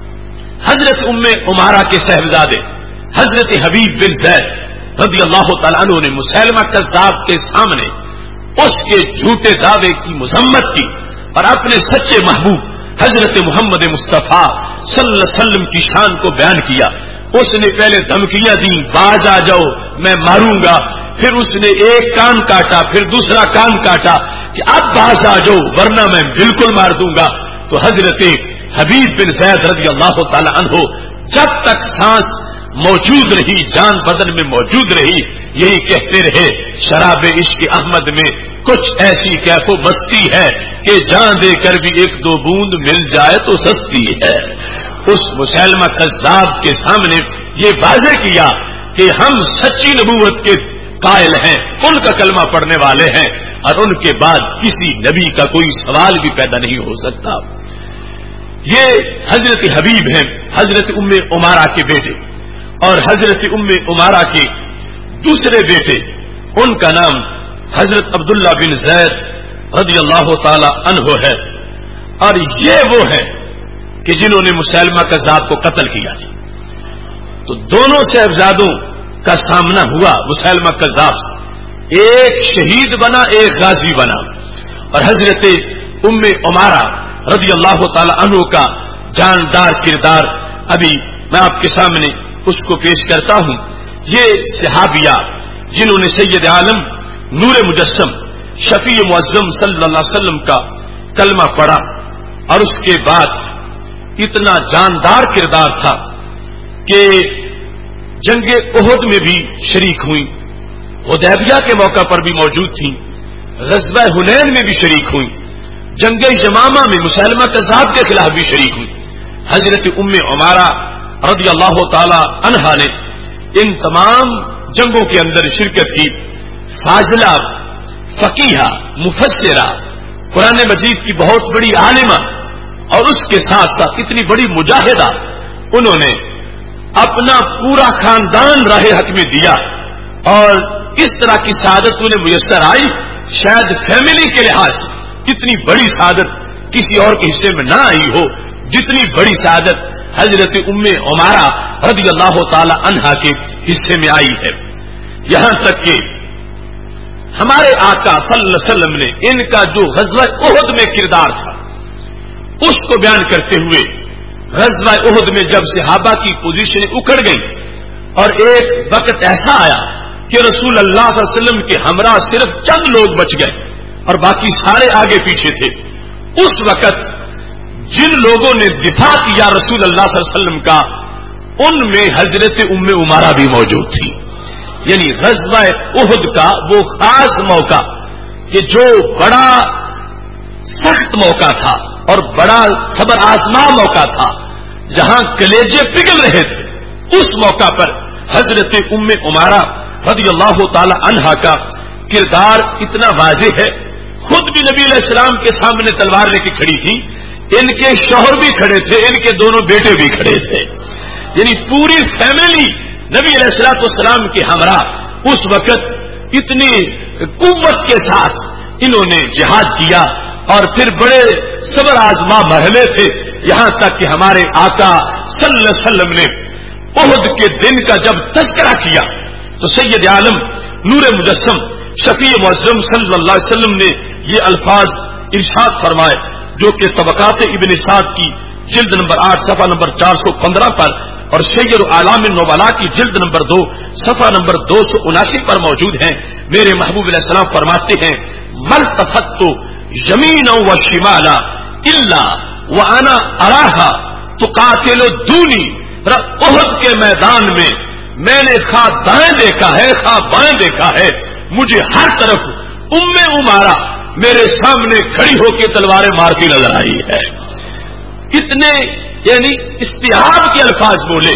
Speaker 1: حضرت ام عمارہ کے صاحبزادے حضرت حبیب بن زید رضی اللہ تعالیٰ عنہ نے مسیلمہ کذاب کے سامنے اس کے جھوٹے دعوے کی مذمت کی اور اپنے سچے محبوب حضرت محمد مصطفیٰ صلی اللہ علیہ وسلم کی شان کو بیان کیا. اس نے پہلے دھمکیاں دیں باز آ جاؤ میں ماروں گا، پھر اس نے ایک کان کاٹا پھر دوسرا کان کاٹا کہ اب باز آ جاؤ ورنہ میں بالکل مار دوں گا. تو حضرت حبیب بن زید رضی اللہ تعالی عنہ جب تک سانس موجود رہی، جان بدن میں موجود رہی، یہی کہتے رہے شراب عشق احمد میں کچھ ایسی کیف و مستی ہے کہ جان دے کر بھی ایک دو بوند مل جائے تو سستی ہے. اس مسلمہ کذاب کے سامنے یہ واضح کیا کہ ہم سچی نبوت کے قائل ہیں، ان کا کلمہ پڑھنے والے ہیں، اور ان کے بعد کسی نبی کا کوئی سوال بھی پیدا نہیں ہو سکتا. یہ حضرت حبیب ہیں، حضرت ام عمارہ کے بیٹے، اور حضرت ام عمارہ کے دوسرے بیٹے ان کا نام حضرت عبداللہ بن زید رضی اللہ تعالی عنہ ہے. اور یہ وہ ہیں کہ جنہوں نے مسلمہ کذاب کو قتل کیا تھا. تو دونوں صاحبزادوں کا سامنا ہوا مسلمہ کذاب سے، ایک شہید بنا ایک غازی بنا. اور حضرت ام عمارہ رضی اللہ تعالی عنہ کا جاندار کردار ابھی میں آپ کے سامنے اس کو پیش کرتا ہوں. یہ صحابیہ جنہوں نے سید عالم نور مجسم شفیع معظم صلی اللہ علیہ وسلم کا کلمہ پڑھا اور اس کے بعد اتنا جاندار کردار تھا کہ جنگ احد میں بھی شریک ہوئی، حدیبیہ کے موقع پر بھی موجود تھیں، غزوہ حنین میں بھی شریک ہوئی، جنگ یمامہ میں مسلمہ کذاب کے خلاف بھی شریک ہوئی. حضرت ام عمارہ رضی اللہ تعالی عنہا نے ان تمام جنگوں کے اندر شرکت کی. فاضلہ، فقیہہ، مفسرہ، قرآن مجید کی بہت بڑی عالمہ، اور اس کے ساتھ ساتھ اتنی بڑی مجاہدہ. انہوں نے اپنا پورا خاندان راہ حق میں دیا، اور اس طرح کی سعادت انہیں میسر آئی شاید فیملی کے لحاظ سے اتنی بڑی سعادت کسی اور کے حصے میں نہ آئی ہو جتنی بڑی سعادت حضرت ام عمارہ رضی اللہ تعالی عنہا کے حصے میں آئی ہے. یہاں تک کہ ہمارے آقا صلی اللہ علیہ وسلم نے ان کا جو غزوہ احد میں کردار تھا اس کو بیان کرتے ہوئے، غزوہ احد میں جب صحابہ کی پوزیشن اکھڑ گئی اور ایک وقت ایسا آیا کہ رسول اللہ صلی اللہ علیہ وسلم کے ہمراہ صرف چند لوگ بچ گئے اور باقی سارے آگے پیچھے تھے، اس وقت جن لوگوں نے دفاع کیا رسول اللہ صلی اللہ علیہ وسلم کا ان میں حضرت ام عمارہ بھی موجود تھی. یعنی غزوہ احد کا وہ خاص موقع کہ جو بڑا سخت موقع تھا اور بڑا صبر آزما موقع تھا، جہاں کلیجے پگھل رہے تھے، اس موقع پر حضرت ام عمارہ رضی اللہ تعالی عنہا کا کردار اتنا واضح ہے. خود بھی نبی علیہ السلام کے سامنے تلوار لے کے کھڑی تھی، ان کے شوہر بھی کھڑے تھے، ان کے دونوں بیٹے بھی کھڑے تھے. یعنی پوری فیملی نبی علیہ الصلوۃ والسلام کے ہمراہ اس وقت اتنی قوت کے ساتھ انہوں نے جہاد کیا، اور پھر بڑے صبر آزما مرحلے تھے، یہاں تک کہ ہمارے آقا صلی اللہ علیہ وسلم نے احد کے دن کا جب تذکرہ کیا تو سید عالم نور مجسم شفیع معظم صلی اللہ علیہ وسلم نے یہ الفاظ ارشاد فرمائے جو کہ طبقات ابن سعد کی جلد نمبر 8 صفحہ نمبر 415 پر اور سید اعلام النبلاء کی جلد نمبر 2 صفحہ نمبر 279 پر موجود ہیں. میرے محبوب علیہ السلام فرماتے ہیں ملتفت یمینا و شمالا الا وانا اراھا تقاتل دونی. احد کے میدان میں نے خواہ دائیں دیکھا ہے خواہ بائیں دیکھا ہے، مجھے ہر طرف ام عمارہ میرے سامنے کھڑی ہو کے تلواریں مارتی نظر آئی ہے. اتنے یعنی استحاب کے الفاظ بولے.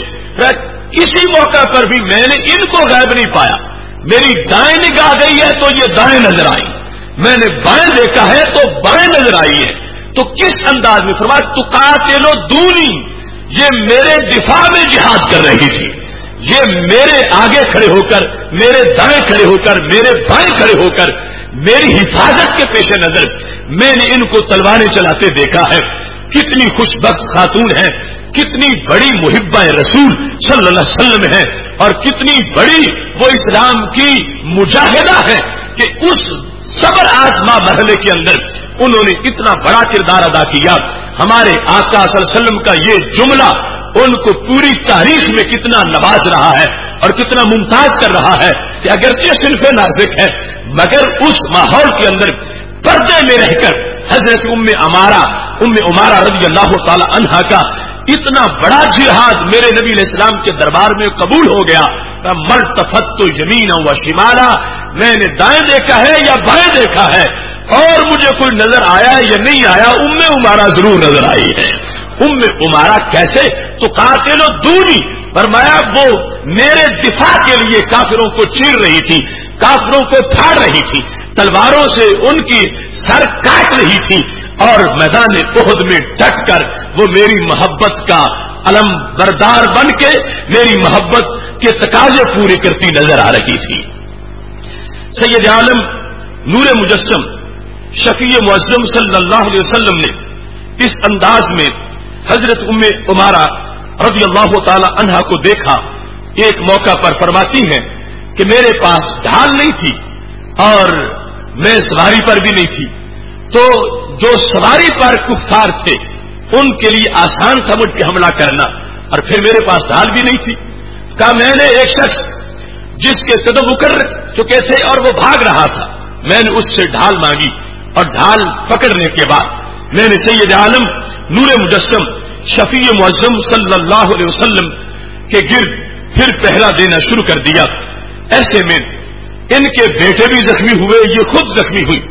Speaker 1: کسی موقع پر بھی میں نے ان کو غائب نہیں پایا. میری دائیں نگاہ گئی ہے تو یہ دائیں نظر آئی، میں نے بائیں دیکھا ہے تو بائیں نظر آئی ہے. تو کس انداز میں فرمایا تقاتلو دونی، یہ میرے دفاع میں جہاد کر رہی تھی، یہ میرے آگے کھڑے ہو کر، میرے دائیں کھڑے ہو کر، میرے بائیں کھڑے ہو کر میری حفاظت کے پیش نظر میں نے ان کو تلواریں چلاتے دیکھا ہے. کتنی خوش بخت خاتون ہے، کتنی بڑی محبہ رسول صلی اللہ علیہ وسلم ہے، اور کتنی بڑی وہ اسلام کی مجاہدہ ہے کہ اس صبر آزما مرحلے کے اندر انہوں نے اتنا بڑا کردار ادا کیا. ہمارے آقا صلی اللہ علیہ وسلم کا یہ جملہ ان کو پوری تاریخ میں کتنا نواز رہا ہے اور کتنا ممتاز کر رہا ہے کہ اگرچہ صنف نازک ہے مگر اس ماحول کے اندر پردے میں رہ کر حضرت ام عمارہ رضی اللہ تعالی عنہا کا اتنا بڑا جہاد میرے نبی علیہ السلام کے دربار میں قبول ہو گیا. ملتفت یمینا و شمالا، میں نے دائیں دیکھا ہے یا بائیں دیکھا ہے اور مجھے کوئی نظر آیا یا نہیں آیا، ام عمارہ ضرور نظر آئی ہے. ام عمارہ کیسے؟ تو قاتل دونی، فرمایا وہ میرے دفاع کے لیے کافروں کو چیر رہی تھی، کافروں کو پھاڑ رہی تھی، تلواروں سے ان کی سر کاٹ رہی تھی اور میدان احد میں ڈٹ کر وہ میری محبت کا علم بردار بن کے میری محبت کے تقاضے پورے کرتی نظر آ رہی تھی. سید عالم نور مجسم شفیع معظم صلی اللہ علیہ وسلم نے اس انداز میں حضرت ام عمارہ رضی اللہ تعالی عنہا کو دیکھا. ایک موقع پر فرماتی ہیں کہ میرے پاس ڈھال نہیں تھی اور میں سواری پر بھی نہیں تھی، تو جو سواری پر کفار تھے ان کے لیے آسان تھا مجھ پہ حملہ کرنا، اور پھر میرے پاس ڈھال بھی نہیں تھی. کہا میں نے ایک شخص جس کے قدم اکڑ چکے تھے اور وہ بھاگ رہا تھا، میں نے اس سے ڈھال مانگی اور ڈھال پکڑنے کے بعد میں نے سید عالم نور مجسم شفیع معظم صلی اللہ علیہ وسلم کے گرد پھر پہرا دینا شروع کر دیا. ایسے میں ان کے بیٹے بھی زخمی ہوئے، یہ خود زخمی ہوئی.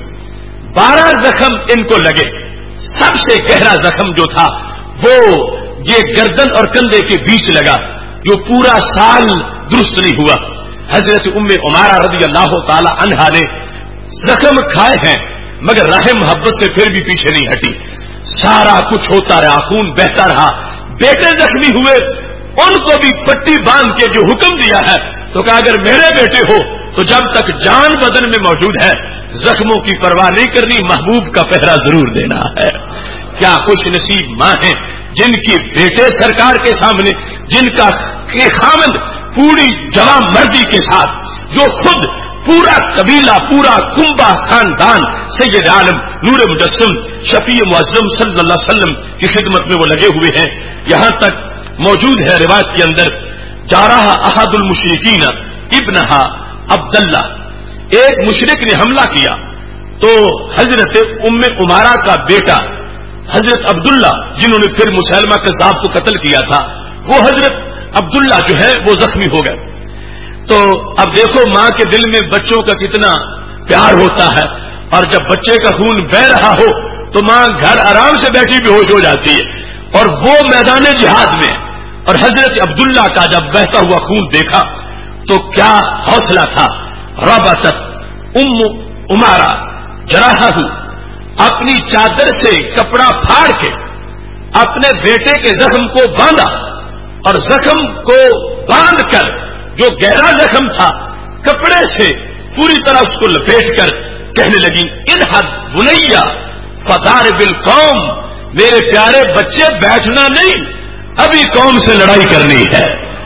Speaker 1: 12 زخم ان کو لگے. سب سے گہرا زخم جو تھا وہ یہ گردن اور کندھے کے بیچ لگا جو پورا سال درست نہیں ہوا. حضرت ام عمارہ رضی اللہ تعالی عنہا نے زخم کھائے ہیں مگر راہ محبت سے پھر بھی پیچھے نہیں ہٹی. سارا کچھ ہوتا رہا، خون بہتا رہا. بیٹے زخمی ہوئے، ان کو بھی پٹی باندھ کے جو حکم دیا ہے تو کہا اگر میرے بیٹے ہو تو جب تک جان بدن میں موجود ہے زخموں کی پرواہ نہیں کرنی، محبوب کا پہرا ضرور دینا ہے. کیا خوش نصیب ماں ہیں جن کی بیٹے سرکار کے سامنے، جن کا خامند پوری جوان مردی کے ساتھ، جو خود پورا قبیلہ، پورا کنبہ خاندان سید عالم نور مجسم شفیع معظم صلی اللہ علیہ وسلم کی خدمت میں وہ لگے ہوئے ہیں. یہاں تک موجود ہے روایت کے اندر، جارہا احد المشرکین ابنہا عبداللہ، ایک مشرک نے حملہ کیا تو حضرت ام عمارہ کا بیٹا حضرت عبداللہ، جنہوں نے پھر مسلمہ کذاب کو قتل کیا تھا، وہ حضرت عبداللہ جو ہے وہ زخمی ہو گئے. تو اب دیکھو ماں کے دل میں بچوں کا کتنا پیار ہوتا ہے، اور جب بچے کا خون بہ رہا ہو تو ماں گھر آرام سے بیٹھی بے ہوش ہو جاتی ہے، اور وہ میدان جہاد میں. اور حضرت عبداللہ کا جب بہتا ہوا خون دیکھا تو کیا حوصلہ تھا. ربطت ام عمارہ جراحہ، اپنی چادر سے کپڑا پھاڑ کے اپنے بیٹے کے زخم کو باندھا، اور زخم کو باندھ کر جو گہرا زخم تھا کپڑے سے پوری طرح اس کو لپیٹ کر کہنے لگی انحد بنیا فدار بالقوم، میرے پیارے بچے بیٹھنا نہیں، ابھی قوم سے لڑائی کرنی ہے.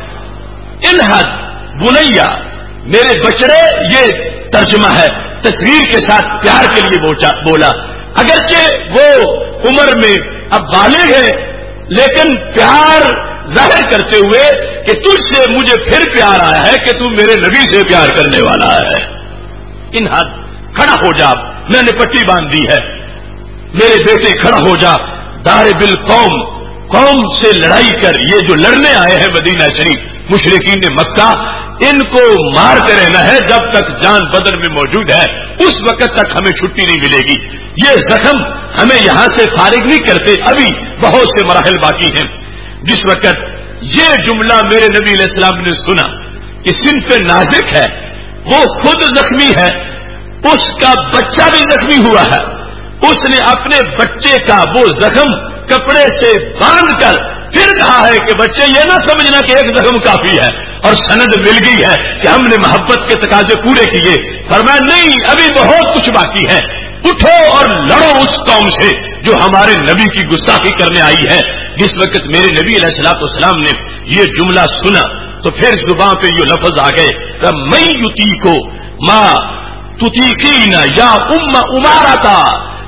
Speaker 1: انحد بنیا میرے بچڑے، یہ ترجمہ ہے، تصویر کے ساتھ پیار کے لیے بولا. اگرچہ وہ عمر میں اب بالغ ہے لیکن پیار ظاہر کرتے ہوئے کہ تجھ سے مجھے پھر پیار آیا ہے کہ تو میرے نبی سے پیار کرنے والا ہے. انحد کھڑا ہو جا، میں نے پٹی باندھ دی ہے، میرے بیٹے کھڑا ہو جا. دار بالقوم، قوم سے لڑائی کر. یہ جو لڑنے آئے ہیں مدینہ شریف مشرکین مکہ، ان کو مارتے رہنا ہے جب تک جان بدن میں موجود ہے، اس وقت تک ہمیں چھٹی نہیں ملے گی. یہ زخم ہمیں یہاں سے فارغ نہیں کرتے، ابھی بہت سے مراحل باقی ہیں. جس وقت یہ جملہ میرے نبی علیہ السلام نے سنا کہ صنف نازک ہے، وہ خود زخمی ہے، اس کا بچہ بھی زخمی ہوا ہے، اس نے اپنے بچے کا وہ زخم کپڑے سے باندھ کر پھر کہا ہے کہ بچے یہ نہ سمجھنا کہ ایک زخم کافی ہے اور سند مل گئی ہے کہ ہم نے محبت کے تقاضے پورے کیے. فرمایا نہیں، ابھی بہت کچھ باقی ہے، اٹھو اور لڑو اس قوم سے جو ہمارے نبی کی گستاخی کرنے آئی ہے. جس وقت میرے نبی علیہ الصلوۃ والسلام نے یہ جملہ سنا تو پھر زبان پہ یہ لفظ آ گئے کہ میں یوتی کو ماں تطیقین یا ام عمارہ،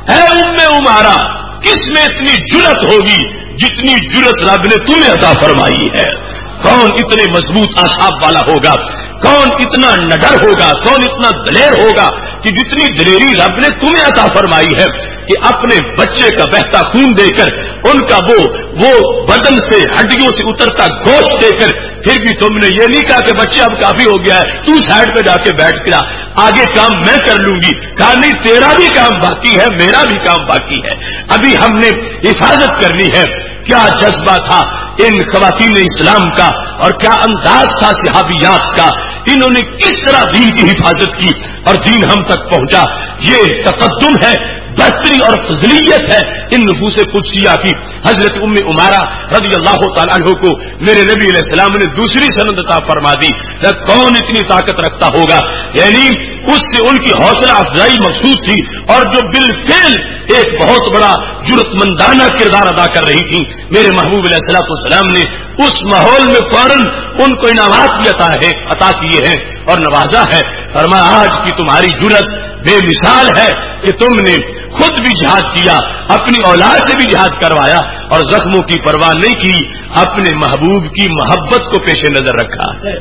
Speaker 1: اے عمارہ، کس میں اتنی جرت ہوگی جتنی جرت رب نے تمہیں عطا فرمائی ہے؟ کون اتنے مضبوط اعصاب والا ہوگا؟ کون اتنا نڈر ہوگا؟ کون اتنا دلیر ہوگا کہ جتنی دلیری رب نے تمہیں عطا فرمائی ہے کہ اپنے بچے کا بہتا خون دے کر، ان کا وہ بدن سے ہڈیوں سے اترتا گوشت دے کر، پھر بھی تم نے یہ نہیں کہا کہ بچے اب کافی ہو گیا ہے، تو سائڈ پہ جا کے بیٹھ کے آگے کام میں کر لوں گی. کہا نہیں، تیرا بھی کام باقی ہے، میرا بھی کام باقی ہے، ابھی ہم نے حفاظت کرنی ہے. کیا جذبہ تھا ان خواتین اسلام کا، اور کیا انداز تھا صحابیات کا، انہوں نے کس طرح دین کی حفاظت کی اور دین ہم تک پہنچا. یہ تقدم ہے، بہتری اور فضلیت ہے ان نفوس قدسیہ کی. حضرت عمارہ رضی اللہ تعالیٰ عنہ کو میرے نبی علیہ السلام نے دوسری سند عطا فرما دی. کون اتنی طاقت رکھتا ہوگا؟ یعنی اس سے ان کی حوصلہ افزائی مقصود تھی، اور جو بالفعل ایک بہت بڑا جرت مندانہ کردار ادا کر رہی تھی. میرے محبوب علیہ السلام نے اس ماحول میں فوراً ان کو انعامات بھی عطا کیے ہیں اور نوازا ہے. فرمایا آج کی تمہاری جرت بے مثال ہے کہ تم نے خود بھی جہاد کیا، اپنی اولاد سے بھی جہاد کروایا، اور زخموں کی پرواہ نہیں کی، اپنے محبوب کی محبت کو پیش نظر رکھا ہے.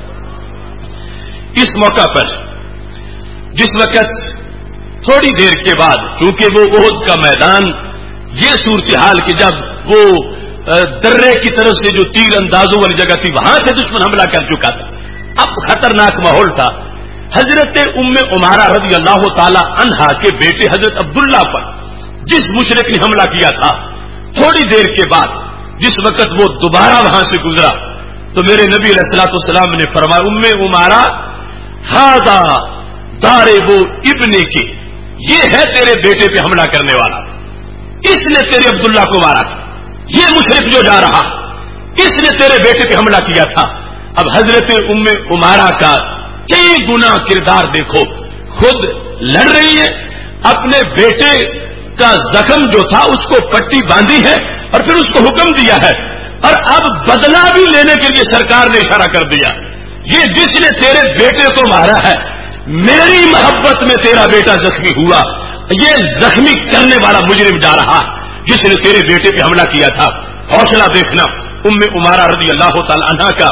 Speaker 1: اس موقع پر جس وقت تھوڑی دیر کے بعد، چونکہ وہ احد کا میدان، یہ صورتحال کہ جب وہ درے کی طرف سے جو تیر اندازوں والی جگہ تھی وہاں سے دشمن حملہ کر چکا تھا، اب خطرناک ماحول تھا. حضرت عمارہ رضی اللہ تعالی عنہا کے بیٹے حضرت عبداللہ پر جس مشرک نے حملہ کیا تھا، تھوڑی دیر کے بعد جس وقت وہ دوبارہ وہاں سے گزرا تو میرے نبی علیہ الصلوۃ والسلام نے فرمایا عمارہ ہاذا دار وہ ابن کے، یہ ہے تیرے بیٹے پہ حملہ کرنے والا، اس نے تیرے عبداللہ کو مارا تھا. یہ مشرک جو جا رہا اس نے تیرے بیٹے پہ حملہ کیا تھا. اب حضرت عمارہ کا کئی گنا کردار دیکھو، خود لڑ رہی ہے، اپنے بیٹے کا زخم جو تھا اس کو پٹی باندھی ہے اور پھر اس کو حکم دیا ہے، اور اب بدلہ بھی لینے کے لیے سرکار نے اشارہ کر دیا، یہ جس نے تیرے بیٹے کو مارا ہے، میری محبت میں تیرا بیٹا زخمی ہوا، یہ زخمی کرنے والا مجرم جا رہا جس نے تیرے بیٹے پہ حملہ کیا تھا. حوصلہ دیکھنا عمارہ رضی اللہ تعالی عنہا کا.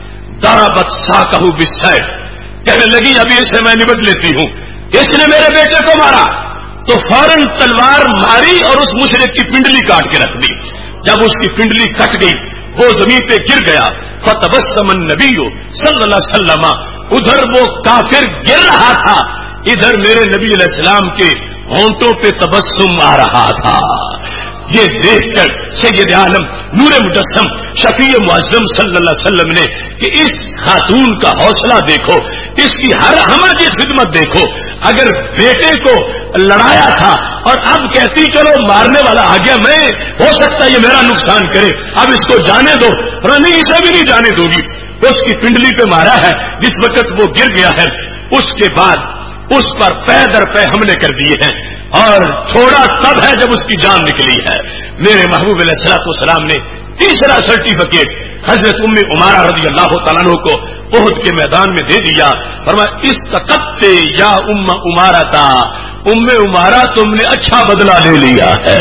Speaker 1: ضربت ساقہ بالسیف، کہنے لگی ابھی اسے میں نمٹ لیتی ہوں، اس نے میرے بیٹے کو مارا تو فوراً تلوار ماری اور اس مشرک کی پنڈلی کاٹ کے رکھ دی. جب اس کی پنڈلی کٹ گئی وہ زمین پہ گر گیا. فتبسم النبی صلی اللہ علیہ وسلم، ادھر وہ کافر گر رہا تھا، ادھر میرے نبی علیہ السلام کے ہونٹوں پہ تبسم آ رہا تھا. یہ دیکھ کر سید عالم نور مجسم شفیع معظم صلی اللہ علیہ وسلم نے کہ اس خاتون کا حوصلہ دیکھو، اس کی ہر ہمہ کی خدمت دیکھو. اگر بیٹے کو لڑایا تھا اور اب کہتی چلو مارنے والا آ گیا، میں ہو سکتا ہے یہ میرا نقصان کرے، اب اس کو جانے دو، نہیں اسے بھی نہیں جانے دو گی. اس کی پنڈلی پہ مارا ہے جس وقت وہ گر گیا ہے. اس کے بعد اس پر پے در پے حملے کر دیے ہیں اور چھوڑا تب ہے جب اس کی جان نکلی ہے. میرے محبوب علیہ الصلوۃ والسلام نے تیسرا سرٹیفکیٹ حضرت عمارہ رضی اللہ تعالیٰ عنہ کو احد کے میدان میں دے دیا. فرمایا استقبت یا عمارہ تھا، عمارہ تم نے اچھا بدلہ لے لیا ہے.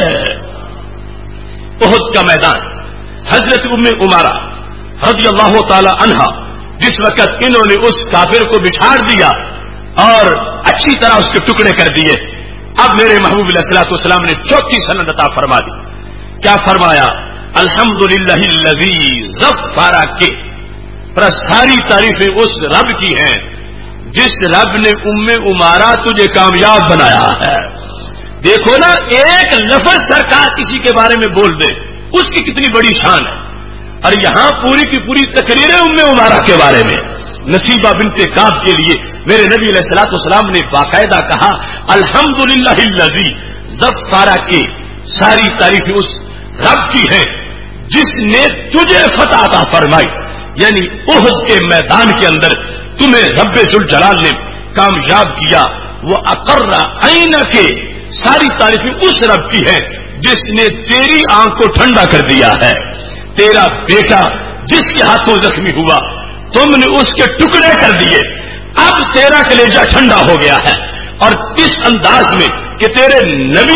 Speaker 1: احد کا میدان، حضرت عمارہ رضی اللہ تعالی عنہا جس وقت انہوں نے اس کافر کو بچھاڑ دیا اور اچھی طرح اس کے ٹکڑے کر دیے، اب میرے محبوب علیہ الصلوۃ والسلام نے چوتھی سند عطا فرما دی. کیا فرمایا؟ الحمدللہ الذی ظفر کے، پر ساری تعریفیں اس رب کی ہیں جس رب نے عمارہ تجھے کامیاب بنایا ہے. دیکھو نا، ایک لفظ سرکار کسی کے بارے میں بول دے اس کی کتنی بڑی شان ہے، اور یہاں پوری کی پوری تقریریں عمارہ کے بارے میں. نصیبہ بنت کعب کے لیے میرے نبی علیہ الصلوۃ والسلام نے باقاعدہ کہا الحمدللہ الذی ظفر کے، ساری تعریفیں اس رب کی ہیں جس نے تجھے فتح عطا فرمائی، یعنی احد کے میدان کے اندر تمہیں رب ذوالجلال نے کامیاب کیا. وہ اقر عین کے، ساری تعریفیں اس رب کی ہیں جس نے تیری آنکھ کو ٹھنڈا کر دیا ہے. تیرا بیٹا جس کے ہاتھوں زخمی ہوا تم نے اس کے ٹکڑے کر دیے، اب تیرا کلیجہ ٹھنڈا ہو گیا ہے. اور اس انداز میں کہ تیرے نبی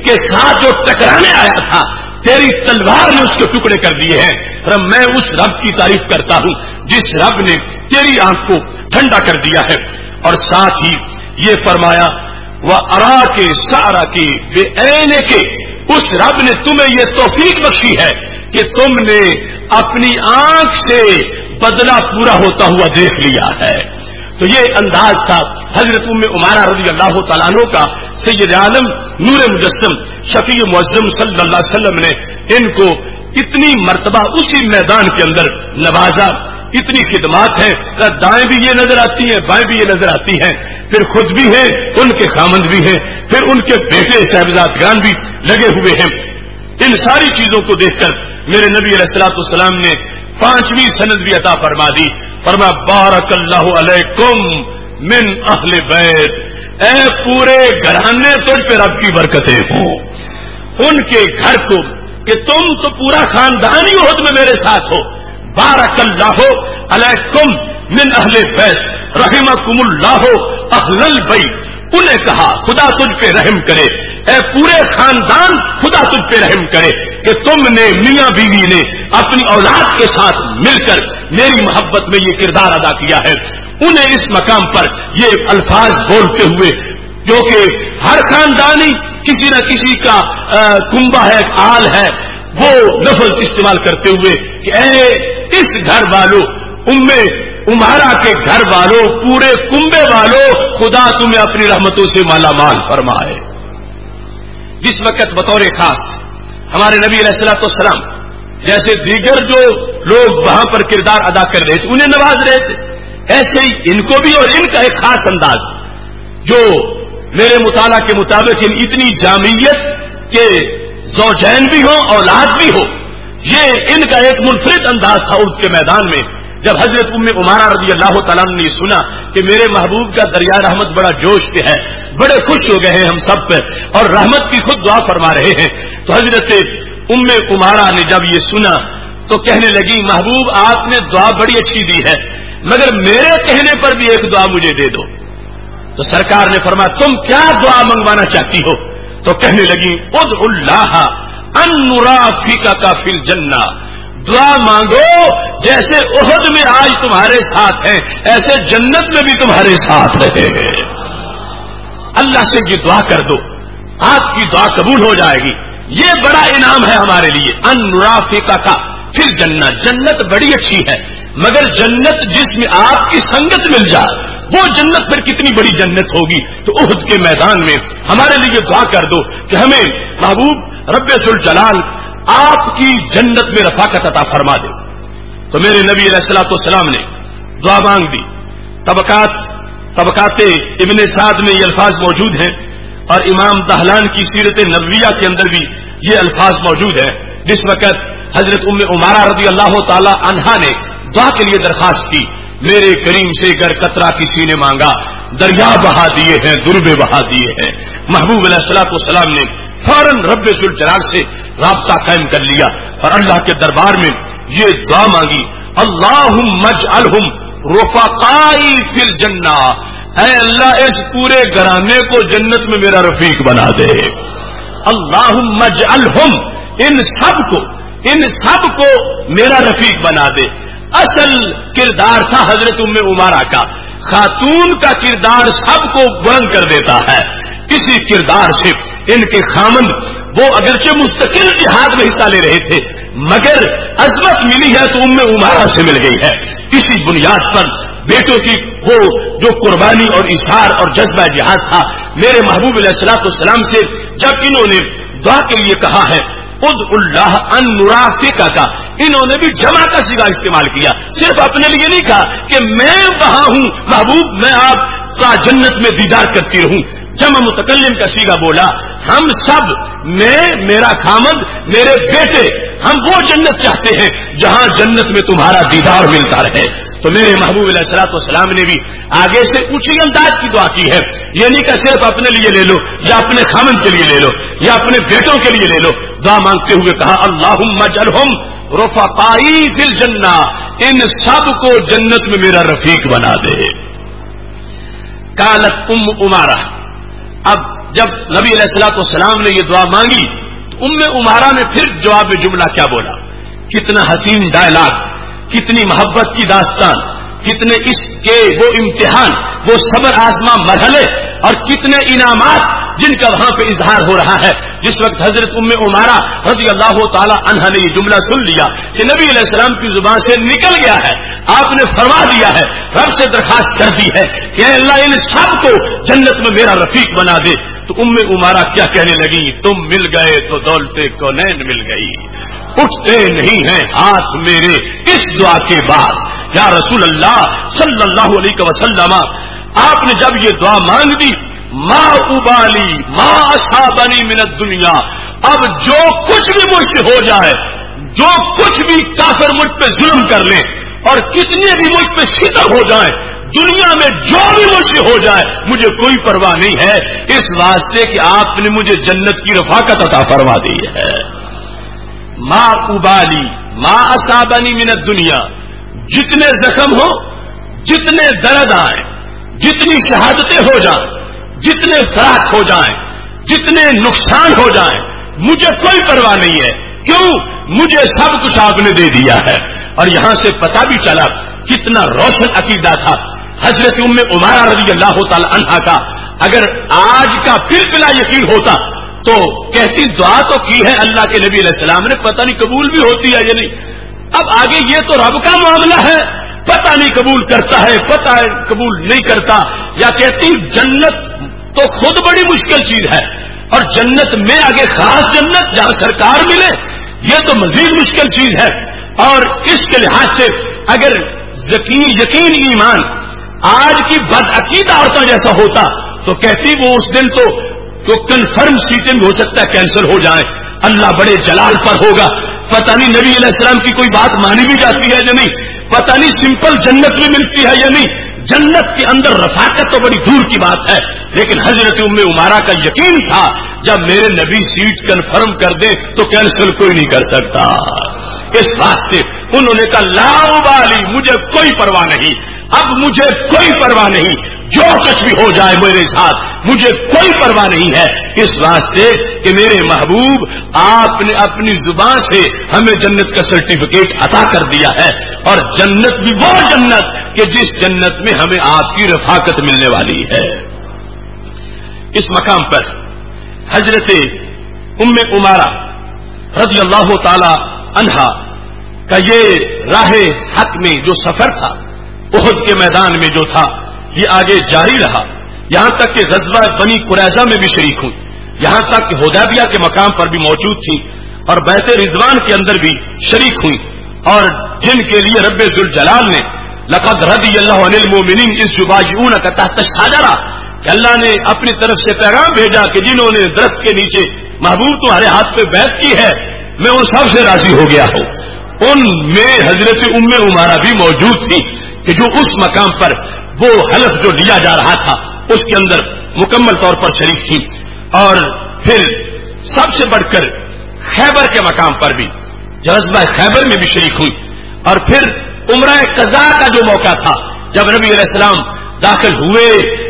Speaker 1: کے ساتھ جو ٹکرانے آیا تھا تیری تلوار نے اس کے ٹکڑے کر دیے ہیں. رب میں اس رب کی تعریف کرتا ہوں جس رب نے تیری آنکھ کو ٹھنڈا کر دیا ہے. اور ساتھ ہی یہ فرمایا وہ ارا کے سارا کے بے اینے کے اس رب نے تمہیں یہ توفیق بخشی ہے کہ تم نے اپنی آنکھ سے بدلہ پورا ہوتا ہوا دیکھ لیا ہے. تو یہ انداز تھا حضرت ام عمارہ رضی اللہ تعالیٰ عنہ کا. سید عالم نور مجسم شفیع معظم صلی اللہ علیہ وسلم نے ان کو اتنی مرتبہ اسی میدان کے اندر نوازا. اتنی خدمات ہیں، دائیں بھی یہ نظر آتی ہیں، بائیں بھی یہ نظر آتی ہیں. پھر خود بھی ہیں، ان کے خامند بھی ہیں، پھر ان کے بیٹے صاحبزادگان بھی لگے ہوئے ہیں. ان ساری چیزوں کو دیکھ کر میرے نبی علیہ الصلوۃ والسلام نے 5ویں سند بھی عطا فرما دی. فرمایا بارک اللہ علیکم من اہل بیت، اے پورے گھرانے تجھ پہ رب کی برکتیں ہوں. ان کے گھر کو کہ تم تو پورا خاندان ہی عہد میں میرے ساتھ ہو. بارک اللہ علیکم من اہل بیت رحمکم اللہ اہل البیت. انہیں کہا خدا تجھ پہ رحم کرے، اے پورے خاندان خدا تجھ پہ رحم کرے کہ تم نے میاں بیوی نے اپنی اولاد کے ساتھ مل کر میری محبت میں یہ کردار ادا کیا ہے. انہیں اس مقام پر یہ الفاظ بولتے ہوئے جو کہ ہر خاندانی کسی نہ کسی کا کنبہ ہے، آل ہے، وہ لفظ استعمال کرتے ہوئے کہ اے اس گھر والوں، ام عمارہ کے گھر والوں، پورے کنبے والوں، خدا تمہیں اپنی رحمتوں سے مالا مال فرمائے. جس وقت بطور خاص ہمارے نبی علیہ الصلوۃ والسلام جیسے دیگر جو لوگ وہاں پر کردار ادا کر رہے تھے انہیں نواز رہے تھے، ایسے ہی ان کو بھی، اور ان کا ایک خاص انداز جو میرے مطالعہ کے مطابق اتنی جامعیت کہ زوجین بھی ہو اولاد بھی ہو، یہ ان کا ایک منفرد انداز تھا اردو کے میدان میں. جب حضرت ام عمارہ رضی اللہ تعالیٰ نے سنا کہ میرے محبوب کا دریا رحمت بڑا جوش پہ ہے، بڑے خوش ہو گئے ہیں ہم سب پر اور رحمت کی خود دعا فرما رہے ہیں. تو حضرت ام عمارہ نے جب یہ سنا تو کہنے لگی محبوب آپ نے دعا بڑی اچھی دی ہے مگر میرے کہنے پر بھی ایک دعا مجھے دے دو. تو سرکار نے فرمایا تم کیا دعا منگوانا چاہتی ہو؟ تو کہنے لگی ادعو اللہ ان نرافقک فی الجنہ، دعا مانگو جیسے احد میں آج تمہارے ساتھ ہیں ایسے جنت میں بھی تمہارے ساتھ رہے ہیں. اللہ سے یہ دعا کر دو، آپ کی دعا قبول ہو جائے گی. یہ بڑا انعام ہے ہمارے لیے. ان نرافقک فی الجنہ، جنت بڑی اچھی ہے مگر جنت جس میں آپ کی سنگت مل جائے وہ جنت پھر کتنی بڑی جنت ہوگی. تو احد کے میدان میں ہمارے لیے دعا کر دو کہ ہمیں محبوب رب ذوالجلال آپ کی جنت میں رفاقت عطا فرما دے. تو میرے نبی علیہ الصلوۃ والسلام نے دعا مانگ دی. طبقات ابن سعد میں یہ الفاظ موجود ہیں اور امام دہلان کی سیرت نبویہ کے اندر بھی یہ الفاظ موجود ہیں. جس وقت حضرت ام عمارہ رضی اللہ تعالی عنہا نے دعا کے لیے درخواست کی، میرے کریم سے گر قطرہ کسی نے مانگا دریا بہا دیے ہیں، دربے بہا دیے ہیں. محبوب علیہ الصلوۃ والسلام نے فوراً رب ذوالجلال سے رابطہ قائم کر لیا اور اللہ کے دربار میں یہ دعا مانگی اللہم اجعلہم رفقائی فی الجنہ، اے اللہ اس پورے گھرانے کو جنت میں میرا رفیق بنا دے. اللہم اجعلہم، ان سب کو میرا رفیق بنا دے. اصل کردار تھا حضرت ام عمارہ کا. خاتون کا کردار سب کو بلند کر دیتا ہے. کسی کردار سے ان کے خامند وہ اگرچہ مستقل جہاد میں حصہ لے رہے تھے مگر عظمت ملی ہے تو ام عمارہ سے مل گئی ہے. اسی بنیاد پر بیٹوں کی وہ جو قربانی اور اثار اور جذبہ جہاد تھا میرے محبوب علیہ الصلوۃ والسلام سے جب انہوں نے دعا کے لیے کہا ہے ادعو اللہ ان نرافقک، انہوں نے بھی جمع کا صیغہ استعمال کیا. صرف اپنے لیے نہیں کہا کہ میں وہاں ہوں محبوب میں آپ کا جنت میں دیدار کرتی رہوں. جمع متکلم کا صیغہ بولا. ہم سب، میں، میرا خامد، میرے بیٹے، ہم وہ جنت چاہتے ہیں جہاں جنت میں تمہارا دیدار ملتا رہے. تو میرے محبوب علیہ الصلوۃ والسلام نے بھی آگے سے اونچی انداز کی دعا کی ہے. یہ نہیں کہ صرف اپنے لیے لے لو یا اپنے خامد کے لیے لے لو یا اپنے بیٹوں کے لیے لے لو. دعا مانگتے ہوئے کہا اللہم اجعلہم رفقائی فی الجنہ، ان سب کو جنت میں میرا رفیق بنا دے. قالت ام عمارہ، اب جب نبی علیہ الصلوۃ والسلام نے یہ دعا مانگی تو امارہ نے پھر جواب میں جملہ کیا بولا؟ کتنا حسین ڈائلاگ، کتنی محبت کی داستان، کتنے اس کے وہ امتحان، وہ صبر آزما مرحلے، اور کتنے انعامات جن کا وہاں پہ اظہار ہو رہا ہے. جس وقت حضرت امارہ رضی اللہ تعالی عنہا نے یہ جملہ سن لیا کہ نبی علیہ السلام کی زبان سے نکل گیا ہے، آپ نے فرما دیا ہے، رب سے درخواست کر دی ہے کہ اے اللہ ان سب کو جنت میں میرا رفیق بنا دے، تو امارہ کیا کہنے لگی؟ تم مل گئے تو دولت کونین مل گئی، اٹھتے نہیں ہیں ہاتھ میرے اس دعا کے بعد. یا رسول اللہ صلی اللہ علیہ وسلم، آپ نے جب یہ دعا مانگ دی، ما ابالی ما اصابنی من الدنیا، اب جو کچھ بھی مجھ سے ہو جائے، جو کچھ بھی کافر مجھ پہ ظلم کر لیں اور کتنے بھی مجھ پہ ستم ہو جائیں، دنیا میں جو بھی مجھ سے ہو جائے مجھے کوئی پرواہ نہیں ہے، اس واسطے کہ آپ نے مجھے جنت کی رفاقت عطا فرما دی ہے. ما ابالی ما اصابنی من الدنیا، جتنے زخم ہو، جتنے درد آئیں، جتنی شہادتیں ہو جائیں، جتنے فراق ہو جائیں، جتنے نقصان ہو جائیں، مجھے کوئی پرواہ نہیں ہے. کیوں؟ مجھے سب کچھ آپ نے دے دیا ہے. اور یہاں سے پتہ بھی چلا کتنا روشن عقیدہ تھا حضرت امارہ رضی اللہ تعالی عنہا کا. اگر آج کا پھر پلا یقین ہوتا تو کہتی دعا تو کی ہے اللہ کے نبی علیہ السلام نے، پتہ نہیں قبول بھی ہوتی ہے یا نہیں. اب آگے یہ تو رب کا معاملہ ہے، پتہ نہیں قبول کرتا ہے، پتہ قبول نہیں کرتا. یا کہتی جنت تو خود بڑی مشکل چیز ہے، اور جنت میں آگے خاص جنت جہاں سرکار ملے یہ تو مزید مشکل چیز ہے. اور اس کے لحاظ سے اگر یقین ایمان آج کی بدعقیدہ عورتوں جیسا ہوتا تو کہتی وہ اس دن تو کنفرم سیٹنگ ہو سکتا ہے کینسل ہو جائے، اللہ بڑے جلال پر ہوگا، پتہ نہیں نبی علیہ السلام کی کوئی بات مانی بھی جاتی ہے یا نہیں، پتہ نہیں سمپل جنت بھی ملتی ہے یا نہیں. جنت کے اندر رفاقت تو بڑی دور کی بات ہے، لیکن حضرت امارہ کا یقین تھا جب میرے نبی سیٹ کنفرم کر دیں تو کینسل کوئی نہیں کر سکتا. اس واسطے انہوں نے کہا لا ابالی، مجھے کوئی پرواہ نہیں، اب مجھے کوئی پرواہ نہیں، جو کچھ بھی ہو جائے میرے ساتھ مجھے کوئی پرواہ نہیں ہے. اس واسطے کہ میرے محبوب آپ نے اپنی زبان سے ہمیں جنت کا سرٹیفکیٹ عطا کر دیا ہے، اور جنت بھی وہ جنت کہ جس جنت میں ہمیں آپ کی رفاقت ملنے والی ہے. اس مقام پر حضرت امارہ رضی اللہ تعالی عنہا کا یہ راہ حق میں جو سفر تھا، احد کے میدان میں جو تھا، یہ آگے جاری رہا، یہاں تک کہ غزوہ بنی قریظہ میں بھی شریک ہوئی، یہاں تک کہ حدیبیہ کے مقام پر بھی موجود تھی، اور بیعت رضوان کے اندر بھی شریک ہوئی، اور جن کے لیے رب ذوالجلال نے لقد رضی اللہ عن المؤمنین اذ یبایعونک تحت الشجرہ، کہ اللہ نے اپنی طرف سے پیغام بھیجا کہ جنہوں نے درخت کے نیچے محبوب تمہارے ہاتھ پہ بیعت کی ہے میں ان سب سے راضی ہو گیا ہوں. ان میں حضرت امارہ بھی موجود تھی کہ جو اس مقام پر وہ حلف جو لیا جا رہا تھا اس کے اندر مکمل طور پر شریک تھی. اور پھر سب سے بڑھ کر خیبر کے مقام پر بھی غزوہ خیبر میں بھی شریک ہوئی، اور پھر عمرہ قضاء کا جو موقع تھا جب نبی علیہ السلام داخل ہوئے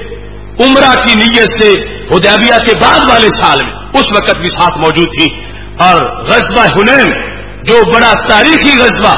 Speaker 1: عمرہ کی نیت سے حدیبیہ کے بعد والے سال میں، اس وقت بھی ساتھ موجود تھی. اور غزوہ حنین جو بڑا تاریخی غزوہ،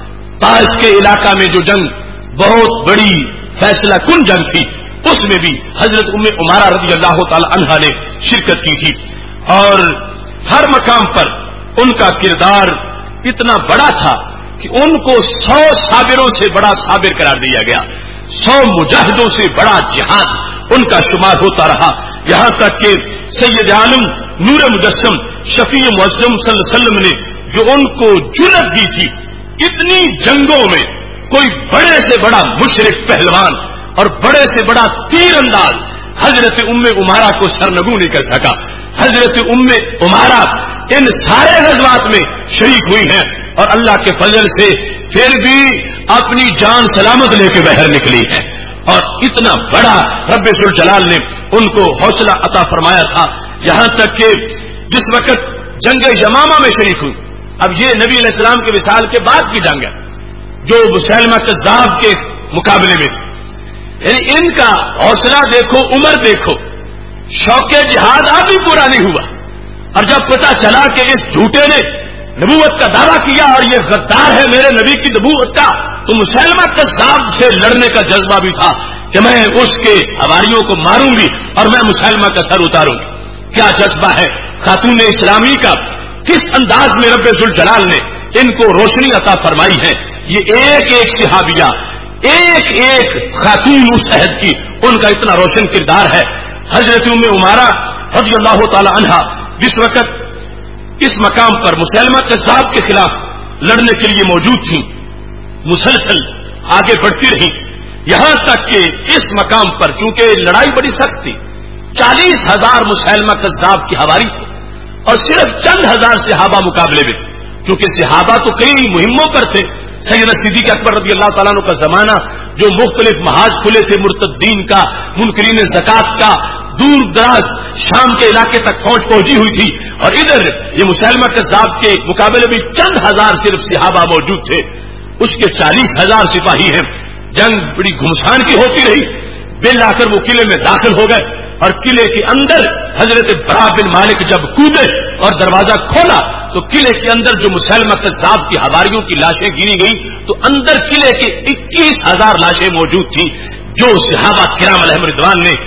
Speaker 1: طائف کے علاقہ میں جو جنگ بہت بڑی فیصلہ کن جنگ تھی، اس میں بھی حضرت امارہ رضی اللہ تعالی عنہا نے شرکت کی تھی. اور ہر مقام پر ان کا کردار اتنا بڑا تھا کہ ان کو 100 صابروں سے بڑا صابر قرار دیا گیا، 100 مجاہدوں سے بڑا جہاد ان کا شمار ہوتا رہا. یہاں تک کہ سید عالم نور مجسم شفیع معظم صلی اللہ علیہ وسلم نے جو ان کو جرأت دی تھی، اتنی جنگوں میں کوئی بڑے سے بڑا مشرک پہلوان اور بڑے سے بڑا تیر انداز حضرت امارہ کو سرنگو نہیں کر سکا. حضرت امارہ ان سارے غزوات میں شریک ہوئی ہیں، اور اللہ کے فضل سے پھر بھی اپنی جان سلامت لے کے باہر نکلی ہے. اور اتنا بڑا رب ذوالجلال نے ان کو حوصلہ عطا فرمایا تھا، یہاں تک کہ جس وقت جنگ یمامہ میں شریک ہوئی، اب یہ نبی علیہ السلام کے وصال کے بعد کی جنگ ہے جو مسیلمہ کذاب کے مقابلے میں تھی. یعنی ان کا حوصلہ دیکھو، عمر دیکھو، شوق جہاد اب بھی پورا نہیں ہوا، اور جب پتا چلا کہ اس جھوٹے نے نبوت کا دعویٰ کیا اور یہ غدار ہے میرے نبی کی نبوت کا، تو مسلمہ کذاب سے لڑنے کا جذبہ بھی تھا کہ میں اس کے حواریوں کو ماروں گی اور میں مسلمہ کا سر اتاروں گی۔ کیا جذبہ ہے خاتون اسلامی کا، کس انداز میں رب ذوالجلال نے ان کو روشنی عطا فرمائی ہے۔ یہ ایک ایک صحابیہ، ایک ایک خاتون اس عہد کی، ان کا اتنا روشن کردار ہے۔ حضرت ام عمارہ رضی اللہ تعالی عنہا جس وقت اس مقام پر مسلمہ کذاب کے خلاف لڑنے کے لیے موجود تھیں، مسلسل آگے بڑھتی رہی، یہاں تک کہ اس مقام پر چونکہ لڑائی بڑی سخت تھی، 40,000 مسلمہ کذاب کی حواری تھے اور صرف چند ہزار صحابہ مقابلے میں، کیونکہ صحابہ تو کئی مہموں پر تھے۔ سیدنا صدیق اکبر رضی اللہ تعالیٰ عنہ کا زمانہ جو مختلف محاذ کھلے تھے، مرتدین کا، منکرین زکات کا، دور دراز شام کے علاقے تک فوج پہنچی ہوئی تھی، اور ادھر یہ مسلمہ کذاب کے مقابلے میں چند ہزار صرف صحابہ موجود تھے، اس کے 40,000 سپاہی ہیں۔ جنگ بڑی گھمسان کی ہوتی رہی، بل آ کر وہ قلعے میں داخل ہو گئے اور قلعے کے اندر حضرت برا بن مالک جب کودے اور دروازہ کھولا تو قلعے کے اندر جو مسلمہ کذاب کی حواریوں کی لاشیں گنی گئی تو اندر قلعے کے 21,000 لاشیں موجود تھیں، جو صحابہ کرام علیہم رضوان نے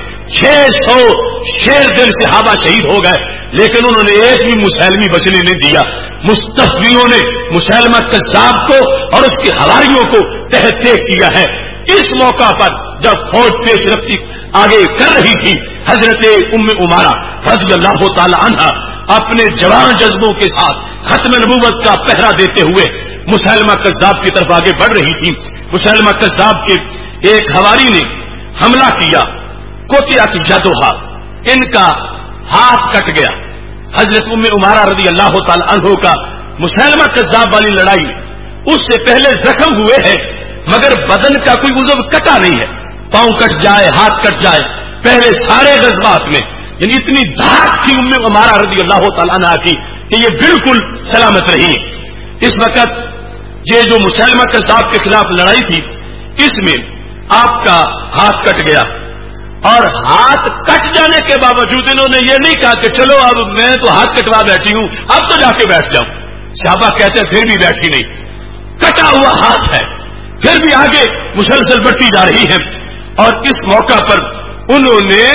Speaker 1: 600 شیر دل صحابہ شہید ہو گئے، لیکن انہوں نے ایک بھی مسلمی بچنے نہیں دیا۔ مستفیوں نے مسلمہ کذاب کو اور اس کے حواریوں کو تحت کیا ہے۔ اس موقع پر جب فوج پیش رفتی آگے کر رہی تھی، حضرت ام عمارہ رضی اللہ تعالی عنہ اپنے جوان جذبوں کے ساتھ ختم نبوت کا پہرا دیتے ہوئے مسلمہ کذاب کی طرف آگے بڑھ رہی تھی۔ مسلمہ کذاب کے ایک حواری نے حملہ کیا، قطعت یدھا، ان کا ہاتھ کٹ گیا۔ حضرت ام عمارہ رضی اللہ تعالی عنہ کا مسلمہ کذاب والی لڑائی اس سے پہلے زخم ہوئے ہیں، مگر بدن کا کوئی عضو کٹا نہیں ہے، پاؤں کٹ جائے، ہاتھ کٹ جائے، پہلے سارے غزوات میں یعنی اتنی دھاک تھی ام عمارہ رضی اللہ تعالیٰ عنہ کی کہ یہ بالکل سلامت رہی۔ اس وقت یہ جو مسلمہ کذاب کے خلاف لڑائی تھی، اس میں آپ کا ہاتھ کٹ گیا، اور ہاتھ کٹ جانے کے باوجود انہوں نے یہ نہیں کہا کہ چلو اب میں تو ہاتھ کٹوا بیٹھی ہوں، اب تو جا کے بیٹھ جاؤں۔ صحابہ کہتے پھر بھی بیٹھی نہیں، کٹا ہوا ہاتھ ہے، پھر بھی آگے مسلسل بڑھتی جا رہی ہے۔ اور اس موقع پر انہوں نے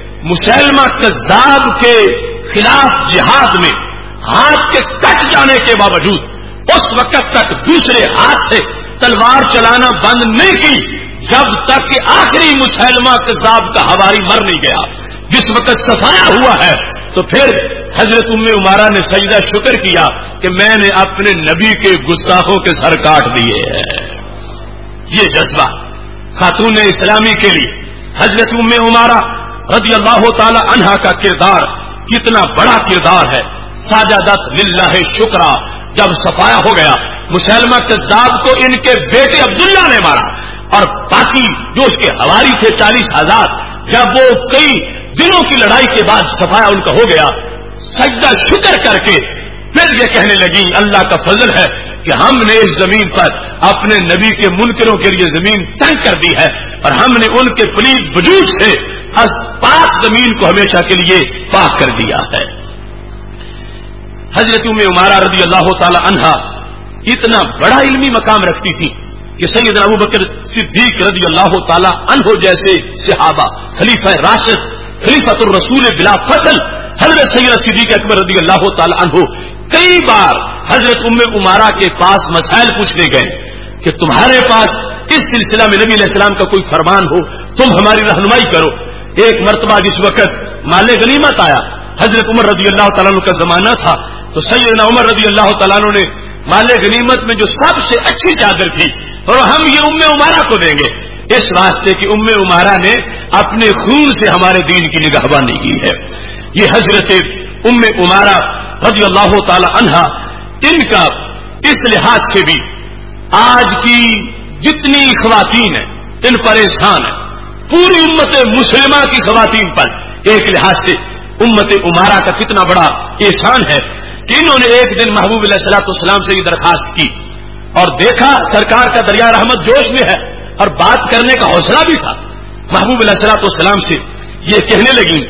Speaker 1: مسلمہ کذاب کے خلاف جہاد میں ہاتھ کے کٹ جانے کے باوجود اس وقت تک دوسرے ہاتھ سے تلوار چلانا بند نہیں کی جب تک کہ آخری مسلمہ کذاب کا حواری مر نہیں گیا۔ جس وقت صفایا ہوا ہے تو پھر حضرت ام عمارہ نے سجدہ شکر کیا کہ میں نے اپنے نبی کے گستاخوں کے سر کاٹ دیے ہیں۔ یہ جذبہ خاتون اسلامی کے لیے حضرت ام عمارہ رضی اللہ تعالی عنہا کا کردار کتنا بڑا کردار ہے۔ ساجدت للہ شکرا، جب صفایا ہو گیا مسلمہ کذاب کو ان کے بیٹے عبداللہ نے مارا اور باقی جو اس کے حواری تھے 40,000، جب وہ کئی دنوں کی لڑائی کے بعد صفایا ان کا ہو گیا، سجدہ شکر کر کے پھر یہ کہنے لگی اللہ کا فضل ہے کہ ہم نے اس زمین پر اپنے نبی کے منکروں کے لیے زمین تنگ کر دی ہے اور ہم نے ان کے پلیز وجود سے پاک زمین کو ہمیشہ کے لیے پاک کر دیا ہے۔ حضرت ام عمارہ رضی اللہ تعالی عنہا اتنا بڑا علمی مقام رکھتی تھی کہ سیدنا ابو بکر صدیق رضی اللہ تعالی عنہ جیسے صحابہ، خلیفہ راشد، خلیفۃ الرسول بلا فصل حضرت سیدنا صدیق اکبر رضی اللہ تعالی عنہ کئی بار حضرت ام عمارہ کے پاس مسائل پوچھنے گئے کہ تمہارے پاس اس سلسلہ میں نبی علیہ السلام کا کوئی فرمان ہو، تم ہماری رہنمائی کرو۔ ایک مرتبہ جس وقت مال غنیمت آیا، حضرت عمر رضی اللہ تعالیٰ عنہ کا زمانہ تھا، تو سیدنا عمر رضی اللہ تعالیٰ عنہ نے مال غنیمت میں جو سب سے اچھی چادر تھی اور ہم یہ ام عمارہ کو دیں گے، اس واسطے کہ ام عمارہ نے اپنے خون سے ہمارے دین کی نگہبانی کی ہے۔ یہ حضرت ام عمارہ رضی اللہ تعالی عنہا، ان کا اس لحاظ سے بھی آج کی جتنی خواتین ہیں ان پر احسان ہے، پوری امت مسلمہ کی خواتین پر ایک لحاظ سے امت عمارہ کا کتنا بڑا احسان ہے کہ انہوں نے ایک دن محبوب علیہ الصلوۃ والسلام سے یہ درخواست کی اور دیکھا سرکار کا دریا رحمت جوش میں ہے اور بات کرنے کا حوصلہ بھی تھا۔ محبوب علیہ الصلوۃ والسلام سے یہ کہنے لگی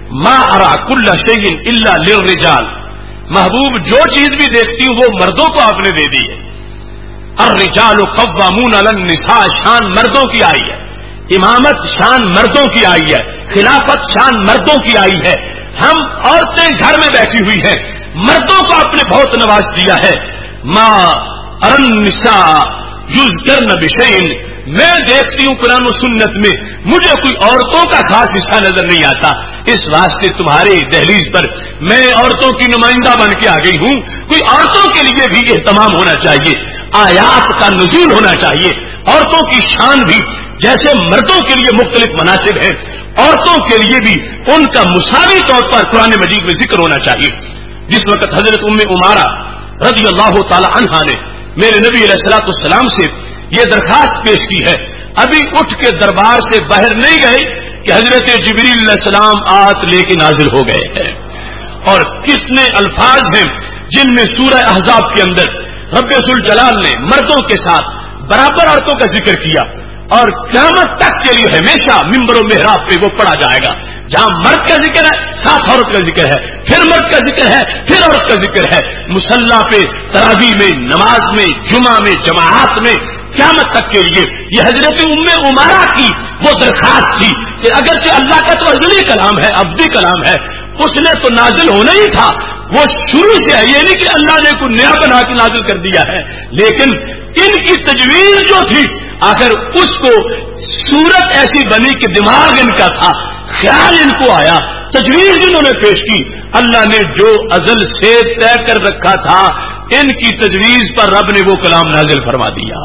Speaker 1: ما ارا کل شیء الا للرجال، محبوب جو چیز بھی دیکھتی ہوں وہ مردوں کو آپ نے دے دی ہے. الرجال قوامون علی النساء، شان مردوں کی آئی ہے. امامت شان مردوں کی آئی ہے. خلافت شان مردوں کی آئی ہے. ہم عورتیں گھر میں بیٹھی ہوئی ہیں، مردوں کو آپ نے بہت نواز دیا ہے. ما ارى النساء یذکرن بشیء، میں دیکھتی ہوں قرآن و سنت میں مجھے کوئی عورتوں کا خاص حصہ نظر نہیں آتا. اس واسطے تمہاری دہلیز پر میں عورتوں کی نمائندہ بن کے آ گئی ہوں. کوئی عورتوں کے لیے بھی اہتمام ہونا چاہیے، آیات کا نزول ہونا چاہیے. عورتوں کی شان بھی جیسے مردوں کے لیے مختلف مناسب ہیں، عورتوں کے لیے بھی ان کا مساوی طور پر قرآن مجید میں ذکر ہونا چاہیے. جس وقت حضرت ام عمارہ رضی اللہ تعالی عنہا نے میرے نبی علیہ الصلوۃ والسلام سے یہ درخواست پیش کی ہے، ابھی اٹھ کے دربار سے باہر نہیں گئے کہ حضرت جبریل علیہ السلام آیت لے کے نازل ہو گئے ہیں. اور کتنے الفاظ ہیں جن میں سورہ احزاب کے اندر رب ذوالجلال نے مردوں کے ساتھ برابر عورتوں کا ذکر کیا، اور قیامت تک کے لیے ہمیشہ ممبر و محراب پہ وہ پڑھا جائے گا. جہاں مرد کا ذکر ہے ساتھ عورت کا ذکر ہے، پھر مرد کا ذکر ہے پھر عورت کا ذکر ہے. مصلی پہ، تراویح میں، نماز میں، جمعہ میں، جماعت میں، قیامت تک کے لیے یہ حضرت ام عمارہ کی وہ درخواست تھی کہ اگرچہ اللہ کا تو ازلی کلام ہے، ابدی کلام ہے، اس نے تو نازل ہونا ہی تھا، وہ شروع سے ہے. یہ نہیں کہ اللہ نے کوئی نیا بنا کے نازل کر دیا ہے، لیکن ان کی تجویز جو تھی آخر اس کو صورت ایسی بنی کہ دماغ ان کا تھا، خیال ان کو آیا، تجویز انہوں نے پیش کی. اللہ نے جو ازل سے طے کر رکھا تھا ان کی تجویز پر رب نے وہ کلام نازل فرما دیا.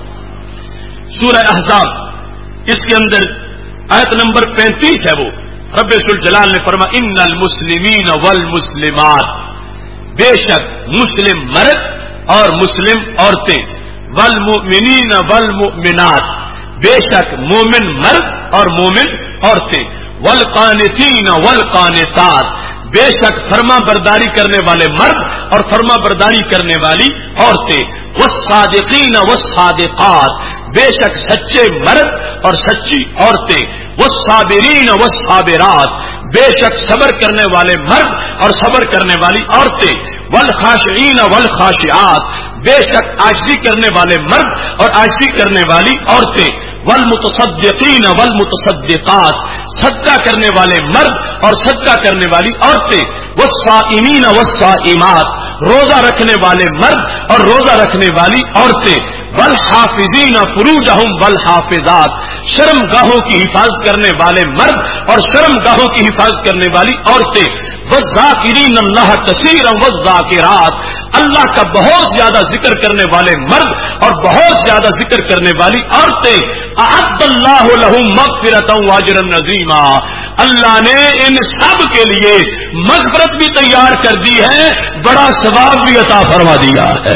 Speaker 1: سورہ احزاب اس کے اندر آیت نمبر 35 ہے، وہ رب ذوالجلال نے فرما ان المسلمین والمسلمات، بے شک مسلم مرد اور مسلم عورتیں، والمؤمنین والمؤمنات، بے شک مومن مرد اور مومن عورتیں، والقانتین والقانتات، بے شک فرما برداری کرنے والے مرد اور فرما برداری کرنے والی عورتیں، والصادقین والصادقات، بے شک سچے مرد اور سچی عورتیں، والصابرین والصابرات، بے شک صبر کرنے والے مرد اور صبر کرنے والی عورتیں، والخاشعین والخاشعات، بے شک عاجزی کرنے والے مرد اور عاجزی کرنے والی عورتیں، والمتصدقین والمتصدقات، صدقہ کرنے والے مرد اور صدقہ کرنے والی عورتیں، والصائمین والصائمات، روزہ رکھنے والے مرد اور روزہ رکھنے والی عورتیں، والحافظین فروجہم والحافظات، شرم گاہوں کی حفاظت کرنے والے مرد اور شرم گاہوں کی حفاظت کرنے والی عورتیں، والذاکرین اللہ کثیرا والذاکرات، اللہ کا بہت زیادہ ذکر کرنے والے مرد اور بہت زیادہ ذکر کرنے والی عورتیں، اعد اللہ لہم مغفرۃ واجرا عظیما، اللہ نے ان سب کے لیے مغفرت بھی تیار کر دی ہے، بڑا ثواب بھی عطا فرما دیا ہے.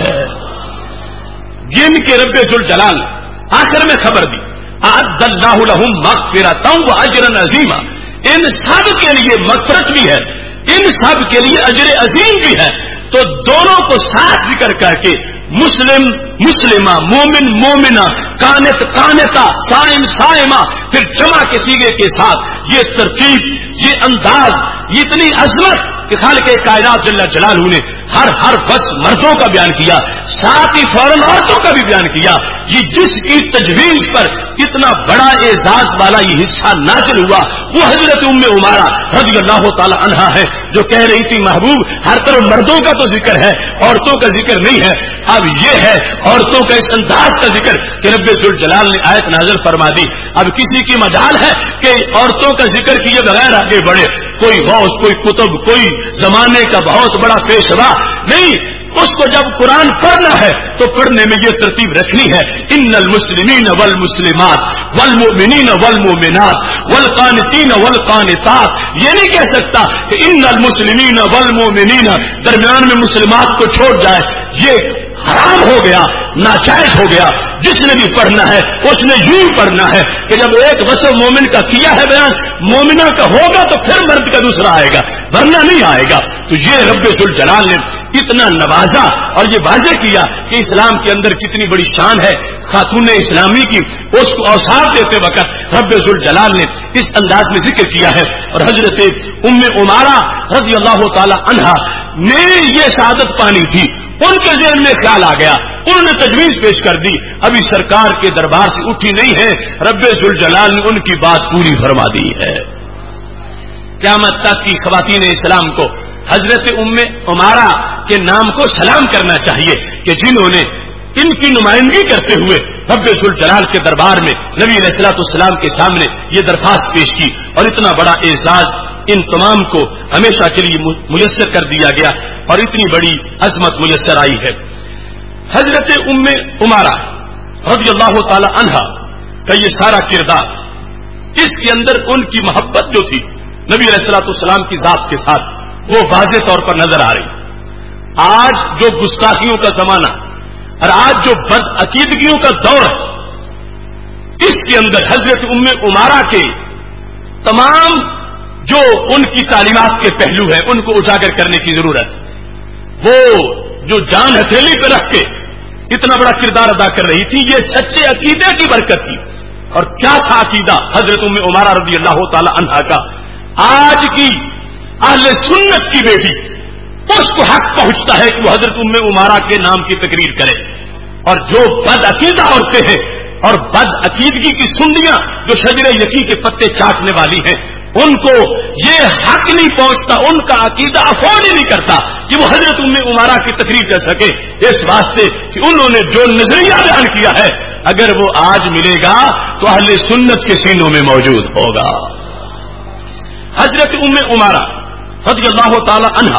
Speaker 1: جن کے رب ذوالجلال آخر میں خبر دی اعد اللہ لہم مغفرۃ واجرا عظیما، ان سب کے لیے مغفرت بھی ہے، ان سب کے لیے اجر عظیم بھی ہے. تو دونوں کو ساتھ ذکر کر کے مسلم مسلمہ، مومن مومنہ، قانت قانتہ، صائم صائمہ، پھر جمع کے سیغے کے ساتھ یہ ترتیب، یہ انداز، یہ اتنی عظمت کہ خالق کائنات جل جلالہ نے ہر وقت مردوں کا بیان کیا، ساتھ ہی فوراً عورتوں کا بھی بیان کیا. یہ جس کی تجویز پر اتنا بڑا اعزاز والا یہ حصہ نازل ہوا وہ حضرت ام عمارہ رضی اللہ تعالی عنہا ہے، جو کہہ رہی تھی محبوب ہر طرف مردوں کا تو ذکر ہے، عورتوں کا ذکر نہیں ہے. اب یہ ہے عورتوں کا اس انداز کا ذکر کہ رب ذوالجلال نے آیت نازل فرما دی. اب کسی کی مجال ہے کہ عورتوں کا ذکر کیے بغیر آگے بڑھے، کوئی غوث، کوئی کتب، کوئی زمانے کا بہت بڑا پیشوا نہیں. اس کو جب قرآن پڑھنا ہے تو پڑھنے میں یہ ترتیب رکھنی ہے، ان المسلمین والمسلمات والمؤمنین والمؤمنات والقانتین والقانتات. یہ نہیں کہہ سکتا کہ ان المسلمین والمؤمنین درمیان میں مسلمات کو چھوڑ جائے. یہ حرام ہو گیا، ناجائز ہو گیا. جس نے بھی پڑھنا ہے اس نے یوں پڑھنا ہے کہ جب ایک وصف مومن کا کیا ہے بیان، مومنہ کا ہوگا تو پھر مرد کا دوسرا آئے گا، ورنہ نہیں آئے گا. تو یہ رب ذوالجلال نے اتنا نوازا اور یہ واضح کیا کہ اسلام کے اندر کتنی بڑی شان ہے خاتون اسلامی کی. اس کو اوصاف دیتے وقت رب ذوالجلال نے اس انداز میں ذکر کیا ہے. اور حضرت ام عمارہ رضی اللہ تعالی عنہا نے یہ شہادت پانی تھی، ان کے ذہن میں خیال آ گیا، انہوں نے تجویز پیش کر دی. ابھی سرکار کے دربار سے اٹھی نہیں ہے، رب ذوالجلال نے ان کی بات پوری فرما دی ہے. قیامت تک کی خواتین اسلام کو حضرت ام عمارہ کے نام کو سلام کرنا چاہیے کہ جنہوں نے ان کی نمائندگی کرتے ہوئے رب ذوالجلال کے دربار میں نبی علیہ الصلوۃ والسلام کے سامنے یہ درخواست پیش کی، اور اتنا بڑا اعزاز ان تمام کو ہمیشہ کے لیے میسر کر دیا گیا اور اتنی بڑی عظمت میسر آئی ہے. حضرت ام عمارہ رضی اللہ تعالی عنہا کا یہ سارا کردار، اس کے اندر ان کی محبت جو تھی نبی علیہ الصلوۃ والسلام کی ذات کے ساتھ، وہ واضح طور پر نظر آ رہی. آج جو گستاخیوں کا زمانہ اور آج جو بد عقیدگیوں کا دور ہے، اس کے اندر حضرت ام عمارہ کے تمام جو ان کی تعلیمات کے پہلو ہیں ان کو اجاگر کرنے کی ضرورت. وہ جو جان ہتھیلی پہ رکھ کے اتنا بڑا کردار ادا کر رہی تھی، یہ سچے عقیدے کی برکت تھی. اور کیا تھا عقیدہ حضرت ام عمارہ رضی اللہ تعالی عنہا کا؟ آج کی اہل سنت کی بیٹی اس کو حق پہنچتا ہے کہ وہ حضرت ام عمارہ کے نام کی تقریر کرے. اور جو بد عقیدہ عورتیں ہیں اور بد عقیدگی کی سنڈیاں جو شجر یقین کے پتے چاٹنے والی ہیں، ان کو یہ حق نہیں پہنچتا، ان کا عقیدہ افورڈ ہی نہیں کرتا کہ وہ حضرت ام عمارہ کی تقریر کر سکے، اس واسطے کہ انہوں نے جو نظریہ بیان کیا ہے اگر وہ آج ملے گا تو اہل سنت کے سینوں میں موجود ہوگا. حضرت ام عمارہ رضی اللہ تعالی عنہا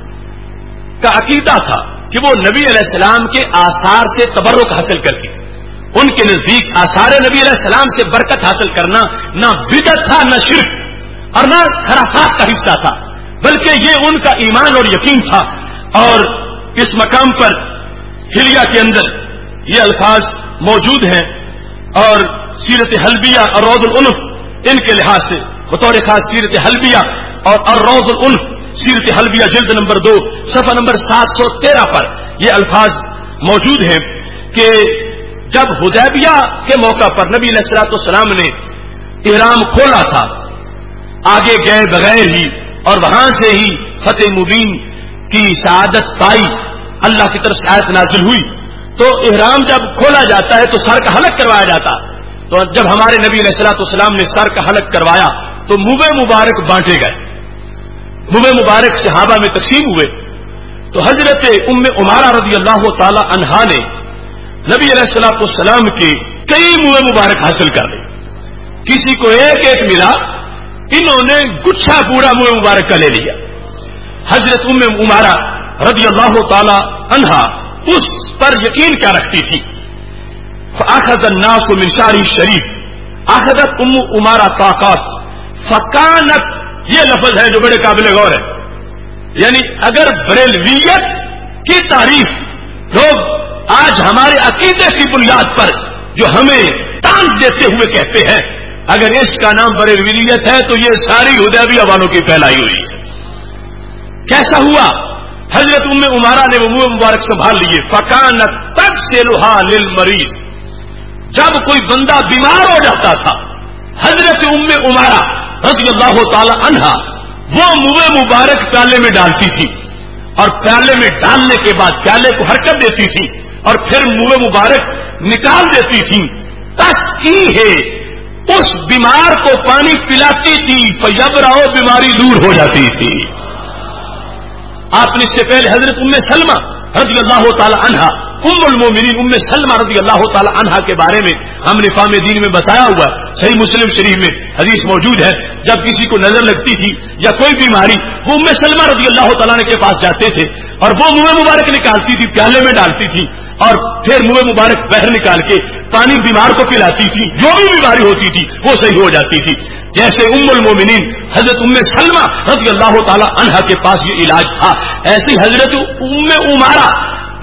Speaker 1: کا عقیدہ تھا کہ وہ نبی علیہ السلام کے آثار سے تبرک حاصل کرتی. ان کے نزدیک آثار نبی علیہ السلام سے برکت حاصل کرنا نہ بدعت تھا، نہ شرک اور نہ خرافات کا حصہ تھا، بلکہ یہ ان کا ایمان اور یقین تھا. اور اس مقام پر حلیہ کے اندر یہ الفاظ موجود ہیں، اور سیرت حلبیہ اور روض الانف ان کے لحاظ سے بطور خاص سیرت حلبیہ اور روض الانف سیرت حلبیہ جلد نمبر 2 صفحہ نمبر 713 پر یہ الفاظ موجود ہیں کہ جب حدیبیہ کے موقع پر نبی علیہ الصلوۃ والسلام نے احرام کھولا تھا، آگے گئے بغیر ہی اور وہاں سے ہی فتح مبین کی شہادت پائی، اللہ کی طرف سے آیت نازل ہوئی. تو احرام جب کھولا جاتا ہے تو سر کا حلق کروایا جاتا. تو جب ہمارے نبی علیہ الصلوۃ والسلام نے سر کا حلق کروایا تو منہ مبارک بانٹے گئے، منہ مبارک صحابہ میں تقسیم ہوئے. تو حضرت ام عمارہ رضی اللہ تعالی عنہا نے نبی علیہ الصلوۃ والسلام کے کئی منہ مبارک حاصل کر لے. کسی کو ایک ایک ملا، انہوں نے گچھا پورا منہ مبارک کا لے لیا. حضرت ام عمارہ رضی اللہ تعالی عنہا اس پر یقین کیا رکھتی تھی. فاخذ الناس من شعر الشریف اخذت ام عمارہ طاقات فکانت، یہ لفظ ہے جو بڑے قابل غور ہے. یعنی اگر بریلویت کی تعریف لوگ آج ہمارے عقیدے کی بنیاد پر جو ہمیں ٹانگ دیتے ہوئے کہتے ہیں، اگر اس کا نام بریلویت ہے تو یہ ساری حدیبیہ والوں کی پھیلائی ہوئی ہے. کیسا ہوا؟ حضرت ام عمارہ نے وہ منہ مبارک سنبھال لیے. فکانت تغسلها للمریض، جب کوئی بندہ بیمار ہو جاتا تھا حضرت ام عمارہ رضی اللہ تعالی عنہا وہ منہ مبارک پیالے میں ڈالتی تھی، اور پیالے میں ڈالنے کے بعد پیالے کو حرکت دیتی تھی اور پھر منہ مبارک نکال دیتی تھی. تسقی ہے، اس بیمار کو پانی پلاتی تھی، فیبرأ، بیماری دور ہو جاتی تھی. آپ نے اس سے پہلے حضرت ام سلمہ رضی اللہ تعالی عنہا، ام المومنین ام سلمہ رضی اللہ تعالی عنہا کے بارے میں ہم نے فہم دین میں بتایا ہوا ہے. صحیح مسلم شریف میں حدیث موجود ہے، جب کسی کو نظر لگتی تھی یا کوئی بیماری، وہ ام سلمہ رضی اللہ تعالیٰ کے پاس جاتے تھے اور وہ منہ مبارک نکالتی تھی، پیالے میں ڈالتی تھی اور پھر منہ مبارک باہر نکال کے پانی بیمار کو پلاتی تھی. جو بھی بیماری ہوتی تھی وہ صحیح ہو جاتی تھی. جیسے ام المومنین حضرت ام سلمہ رضی اللہ تعالی عنہا کے پاس یہ علاج تھا، ایسی حضرت ام عمارہ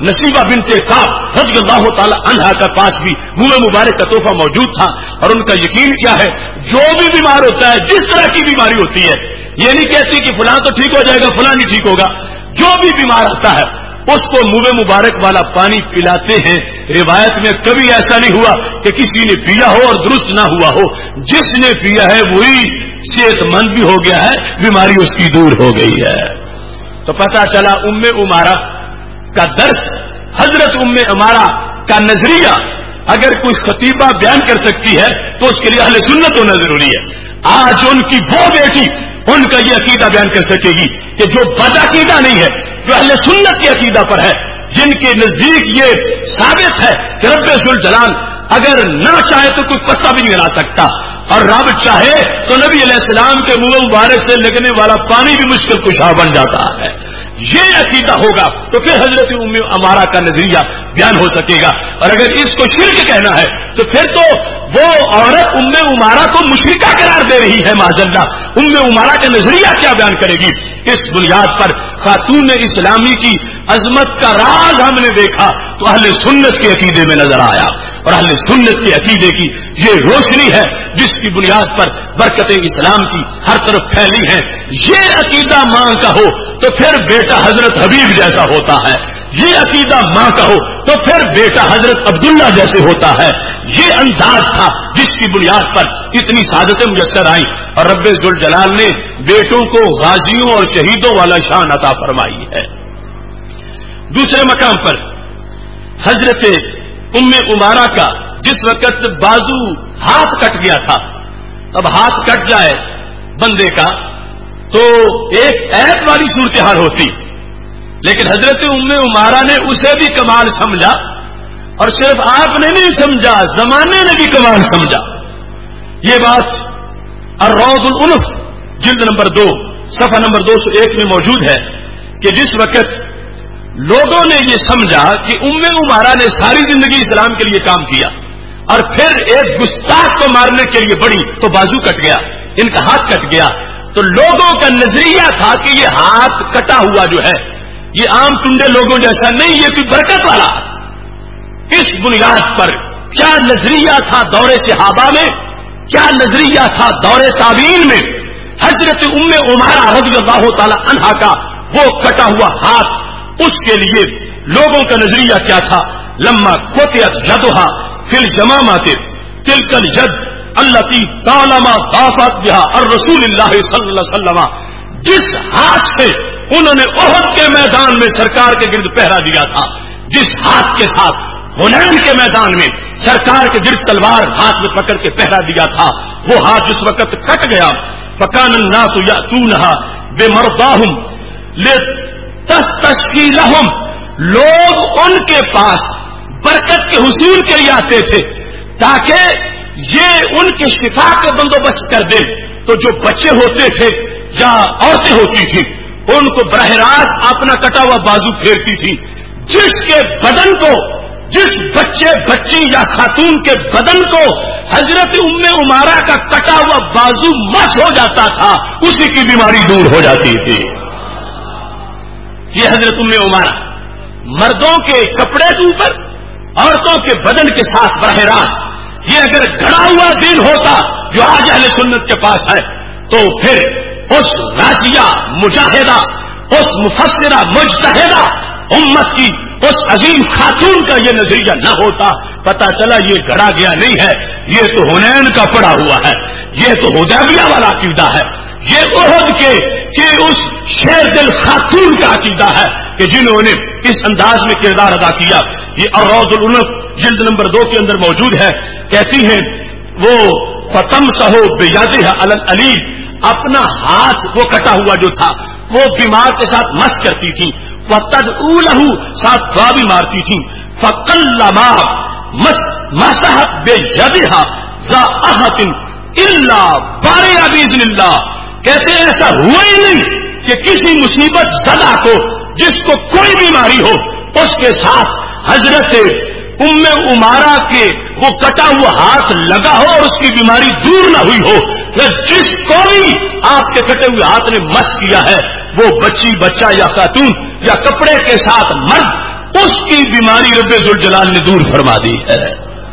Speaker 1: نصیبہ بنت کعب رضی اللہ تعالی عنہا کے پاس بھی منہ مبارک کا تحفہ موجود تھا، اور ان کا یقین کیا ہے، جو بھی بیمار ہوتا ہے، جس طرح کی بیماری ہوتی ہے، یہ نہیں کہتی کہ فلاں تو ٹھیک ہو جائے گا، فلاں نہیں ٹھیک ہوگا، جو بھی بیمار ہوتا ہے اس کو منہ مبارک والا پانی پلاتے ہیں۔ روایت میں کبھی ایسا نہیں ہوا کہ کسی نے پیا ہو اور درست نہ ہوا ہو، جس نے پیا ہے وہی صحت مند بھی ہو گیا ہے، بیماری اس کی دور ہو گئی ہے۔ تو پتہ چلا ام عمارہ کا درس، حضرت ام عمارہ کا نظریہ اگر کوئی خطیبہ بیان کر سکتی ہے تو اس کے لیے اہل سنت ہونا ضروری ہے۔ آج ان کی وہ بیٹی ان کا یہ عقیدہ بیان کر سکے گی کہ جو بد عقیدہ نہیں ہے، جو اہل سنت کے عقیدہ پر ہے، جن کے نزدیک یہ ثابت ہے کہ رب ذوالجلال اگر نہ چاہے تو کوئی پتا بھی نہیں ہلا سکتا، اور رب چاہے تو نبی علیہ السلام کے منہ مبارک سے لگنے والا پانی بھی مشکل کشا بن جاتا ہے۔ یہ عقیدہ ہوگا تو پھر حضرت ام عمارہ کا نظریہ بیان ہو سکے گا، اور اگر اس کو شرک کہنا ہے تو پھر تو وہ عورت ام عمارہ کو مشرکہ قرار دے رہی ہے معاذ اللہ۔ ام عمارہ کا نظریہ کیا بیان کرے گی؟ اس بنیاد پر خاتون اسلامی کی عظمت کا راز ہم نے دیکھا تو اہل سنت کے عقیدے میں نظر آیا، اور اہل سنت کے عقیدے کی یہ روشنی ہے جس کی بنیاد پر برکت اسلام کی ہر طرف پھیلی ہے۔ یہ عقیدہ ماں کا ہو تو پھر بیٹا حضرت حبیب جیسا ہوتا ہے، یہ عقیدہ ماں کا ہو تو پھر بیٹا حضرت عبداللہ جیسے ہوتا ہے۔ یہ انداز تھا جس کی بنیاد پر اتنی سعادتیں میسر آئیں، اور رب ذوالجلال نے بیٹوں کو غازیوں اور شہیدوں والا شان عطا فرمائی ہے۔ دوسرے مقام پر حضرت ام عمارہ کا جس وقت بازو ہاتھ کٹ گیا تھا، اب ہاتھ کٹ جائے بندے کا تو ایک عیب والی صورتحال ہوتی، لیکن حضرت ام عمارہ نے اسے بھی کمال سمجھا، اور صرف آپ نے نہیں سمجھا، زمانے نے بھی کمال سمجھا۔ یہ بات الروض الانف جلد نمبر 2 صفحہ نمبر 201 میں موجود ہے کہ جس وقت لوگوں نے یہ سمجھا کہ ام عمارہ نے ساری زندگی اسلام کے لیے کام کیا اور پھر ایک گستاخ کو مارنے کے لیے بڑی تو بازو کٹ گیا، ان کا ہاتھ کٹ گیا، تو لوگوں کا نظریہ تھا کہ یہ ہاتھ کٹا ہوا جو ہے یہ عام ٹنڈے لوگوں جیسا نہیں، یہ کوئی برکت والا۔ اس بنیاد پر کیا نظریہ تھا دور صحابہ میں، کیا نظریہ تھا دور تابعین میں، حضرت ام عمارہ رضی اللہ تعالی عنہا کا وہ کٹا ہوا ہاتھ، اس کے لیے لوگوں کا نظریہ کیا تھا؟ لما قطعت یدھا فی الجمامۃ تلک الید التی طالما طافت بها الرسول اللہ صلی اللہ علیہ وسلم، جس ہاتھ سے انہوں نے احد کے میدان میں سرکار کے گرد پہرا دیا تھا، جس ہاتھ کے ساتھ حنین کے میدان میں سرکار کے گرد تلوار ہاتھ میں پکڑ کے پہرا دیا تھا، وہ ہاتھ جس وقت کٹ گیا، فکان الناس یاتونها بمرضاهم لتستشفی لهم، لوگ ان کے پاس برکت کے حصول کے لیے آتے تھے تاکہ یہ ان کے شفا کا بندوبست کر دیں۔ تو جو بچے ہوتے تھے یا عورتیں ہوتی تھی ان کو براہ راست اپنا کٹا ہوا بازو پھیرتی تھی، جس کے بدن کو، جس بچے بچی یا خاتون کے بدن کو حضرت ام عمارہ کا کٹا ہوا بازو مس ہو جاتا تھا، اسی کی بیماری دور ہو جاتی تھی۔ یہ حضرت ام عمارہ مردوں کے کپڑے کے اوپر عورتوں کے بدن کے ساتھ براہ راست، یہ اگر گڑا ہوا دین ہوتا جو آج اہل سنت کے پاس ہے تو پھر اس غازیہ مجاہدہ، اس مفسرہ مجتہدہ امت کی اس عظیم خاتون کا یہ نظریہ نہ ہوتا۔ پتہ چلا یہ گڑا گیا نہیں ہے، یہ تو حنین کا پڑا ہوا ہے، یہ تو حدیبیہ والا عقیدہ ہے، یہ احد کے کہ اس شیر دل خاتون کا عقیدہ ہے کہ جنہوں نے اس انداز میں کردار ادا کیا۔ یہ الروض الانف جلد نمبر 2 کے اندر موجود ہے، کہتی ہیں وہ فتمسح بیدہا علی العلیل، اپنا ہاتھ وہ کٹا ہوا جو تھا وہ بیمار کے ساتھ مس کرتی تھی، وتدعو لہ، ساتھ دعا بھی مارتی تھی، فقلما مسحت بیدہا ذا احد الا بارئ باذن اللہ، کہتے ہیں ایسا ہوا ہی نہیں کہ کسی مصیبت زدہ کو جس کو کوئی بیماری ہو اس کے ساتھ حضرت ام عمارہ کے وہ کٹا ہوا ہاتھ لگا ہو اور اس کی بیماری دور نہ ہوئی ہو۔ پھر جس کو بھی آپ کے کٹے ہوئے ہاتھ نے مس کیا ہے وہ بچی، بچہ یا خاتون یا کپڑے کے ساتھ مرد اس کی بیماری رب ذوالجلال نے دور فرما دی ہے۔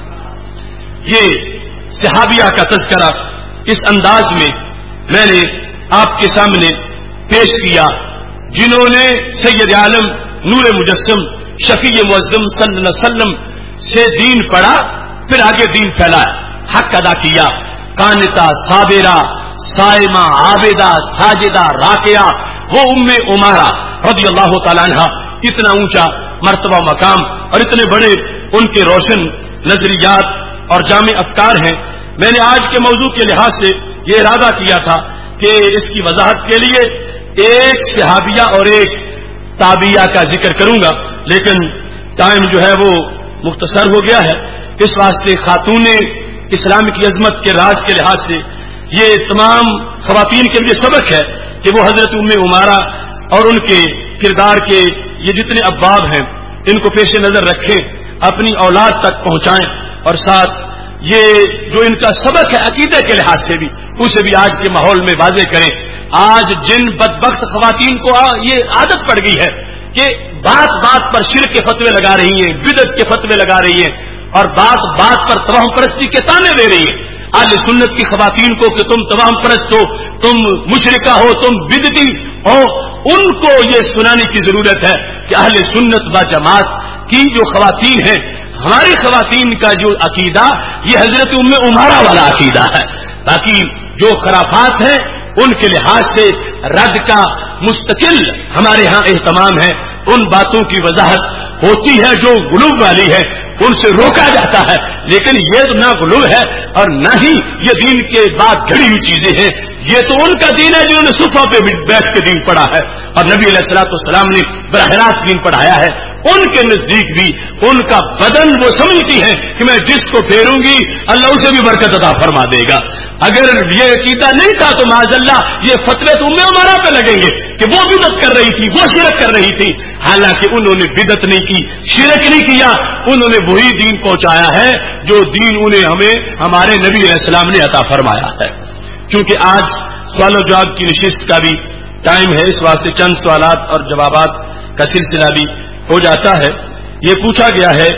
Speaker 1: یہ صحابیہ کا تذکرہ اس انداز میں میں نے آپ کے سامنے پیش کیا جنہوں نے سید عالم نور مجسم شفیع معظم صلی اللہ علیہ وسلم سے دین پڑھا، پھر آگے دین پھیلایا، حق ادا کیا، قانتہ صابرہ صائمہ عابدہ ساجدہ راکعہ، وہ ام عمارہ رضی اللہ تعالیٰ عنہ، اتنا اونچا مرتبہ مقام اور اتنے بڑے ان کے روشن نظریات اور جامع افکار ہیں۔ میں نے آج کے موضوع کے لحاظ سے یہ ارادہ کیا تھا کہ اس کی وضاحت کے لیے ایک صحابیہ اور ایک تابعیہ کا ذکر کروں گا، لیکن ٹائم جو ہے وہ مختصر ہو گیا ہے، اس واسطے خاتون اسلام کی عظمت کے راز کے لحاظ سے یہ تمام خواتین کے لیے سبق ہے کہ وہ حضرت ام عمارہ اور ان کے کردار کے یہ جتنے ابواب ہیں ان کو پیش نظر رکھیں، اپنی اولاد تک پہنچائیں، اور ساتھ یہ جو ان کا سبق ہے عقیدے کے لحاظ سے بھی اسے بھی آج کے ماحول میں واضح کریں۔ آج جن بدبخت خواتین کو یہ عادت پڑ گئی ہے کہ بات بات پر شرک کے فتوے لگا رہی ہیں، بدعت کے فتوے لگا رہی ہیں، اور بات بات پر توہم پرستی کے تانے دے رہی ہیں اہل سنت کی خواتین کو کہ تم توہم پرست ہو، تم مشرکہ ہو، تم بدعتی ہو۔ ان کو یہ سنانے کی ضرورت ہے کہ اہل سنت و جماعت کی جو خواتین ہیں، ہماری خواتین کا جو عقیدہ یہ حضرت ام عمارہ والا عقیدہ ہے، تاکہ جو خرافات ہیں ان کے لحاظ سے رد کا مستقل ہمارے ہاں اہتمام ہے، ان باتوں کی وضاحت ہوتی ہے جو غلو والی ہے ان سے روکا جاتا ہے، لیکن یہ نہ غلو ہے اور نہ ہی یہ دین کے بعد گھڑی ہوئی چیزیں ہیں، یہ تو ان کا دین ہے جنہوں نے صفحہ پہ بیٹھ کے دین پڑھا ہے اور نبی علیہ الصلوۃ والسلام نے براہ راست دین پڑھایا ہے۔ ان کے نزدیک بھی ان کا بدن وہ سمجھتی ہیں کہ میں جس کو پھیروں گی اللہ اسے بھی برکت عطا فرما دے گا۔ اگر یہ عقیدہ نہیں تھا تو معاذ اللہ یہ فتوے تو ام عمارہ پہ لگیں گے کہ وہ بدعت کر رہی تھی، وہ شرک کر رہی تھی، حالانکہ انہوں نے بدعت نہیں کی، شرک نہیں کیا، انہوں نے وہی دین پہنچایا ہے جو دین انہیں ہمیں ہمارے نبی علیہ السلام نے عطا فرمایا ہے۔ چونکہ آج سوال و جواب کی نشست کا بھی ٹائم ہے، اس واسطے چند سوالات اور جوابات کا سلسلہ بھی ہو جاتا ہے۔ یہ پوچھا گیا ہے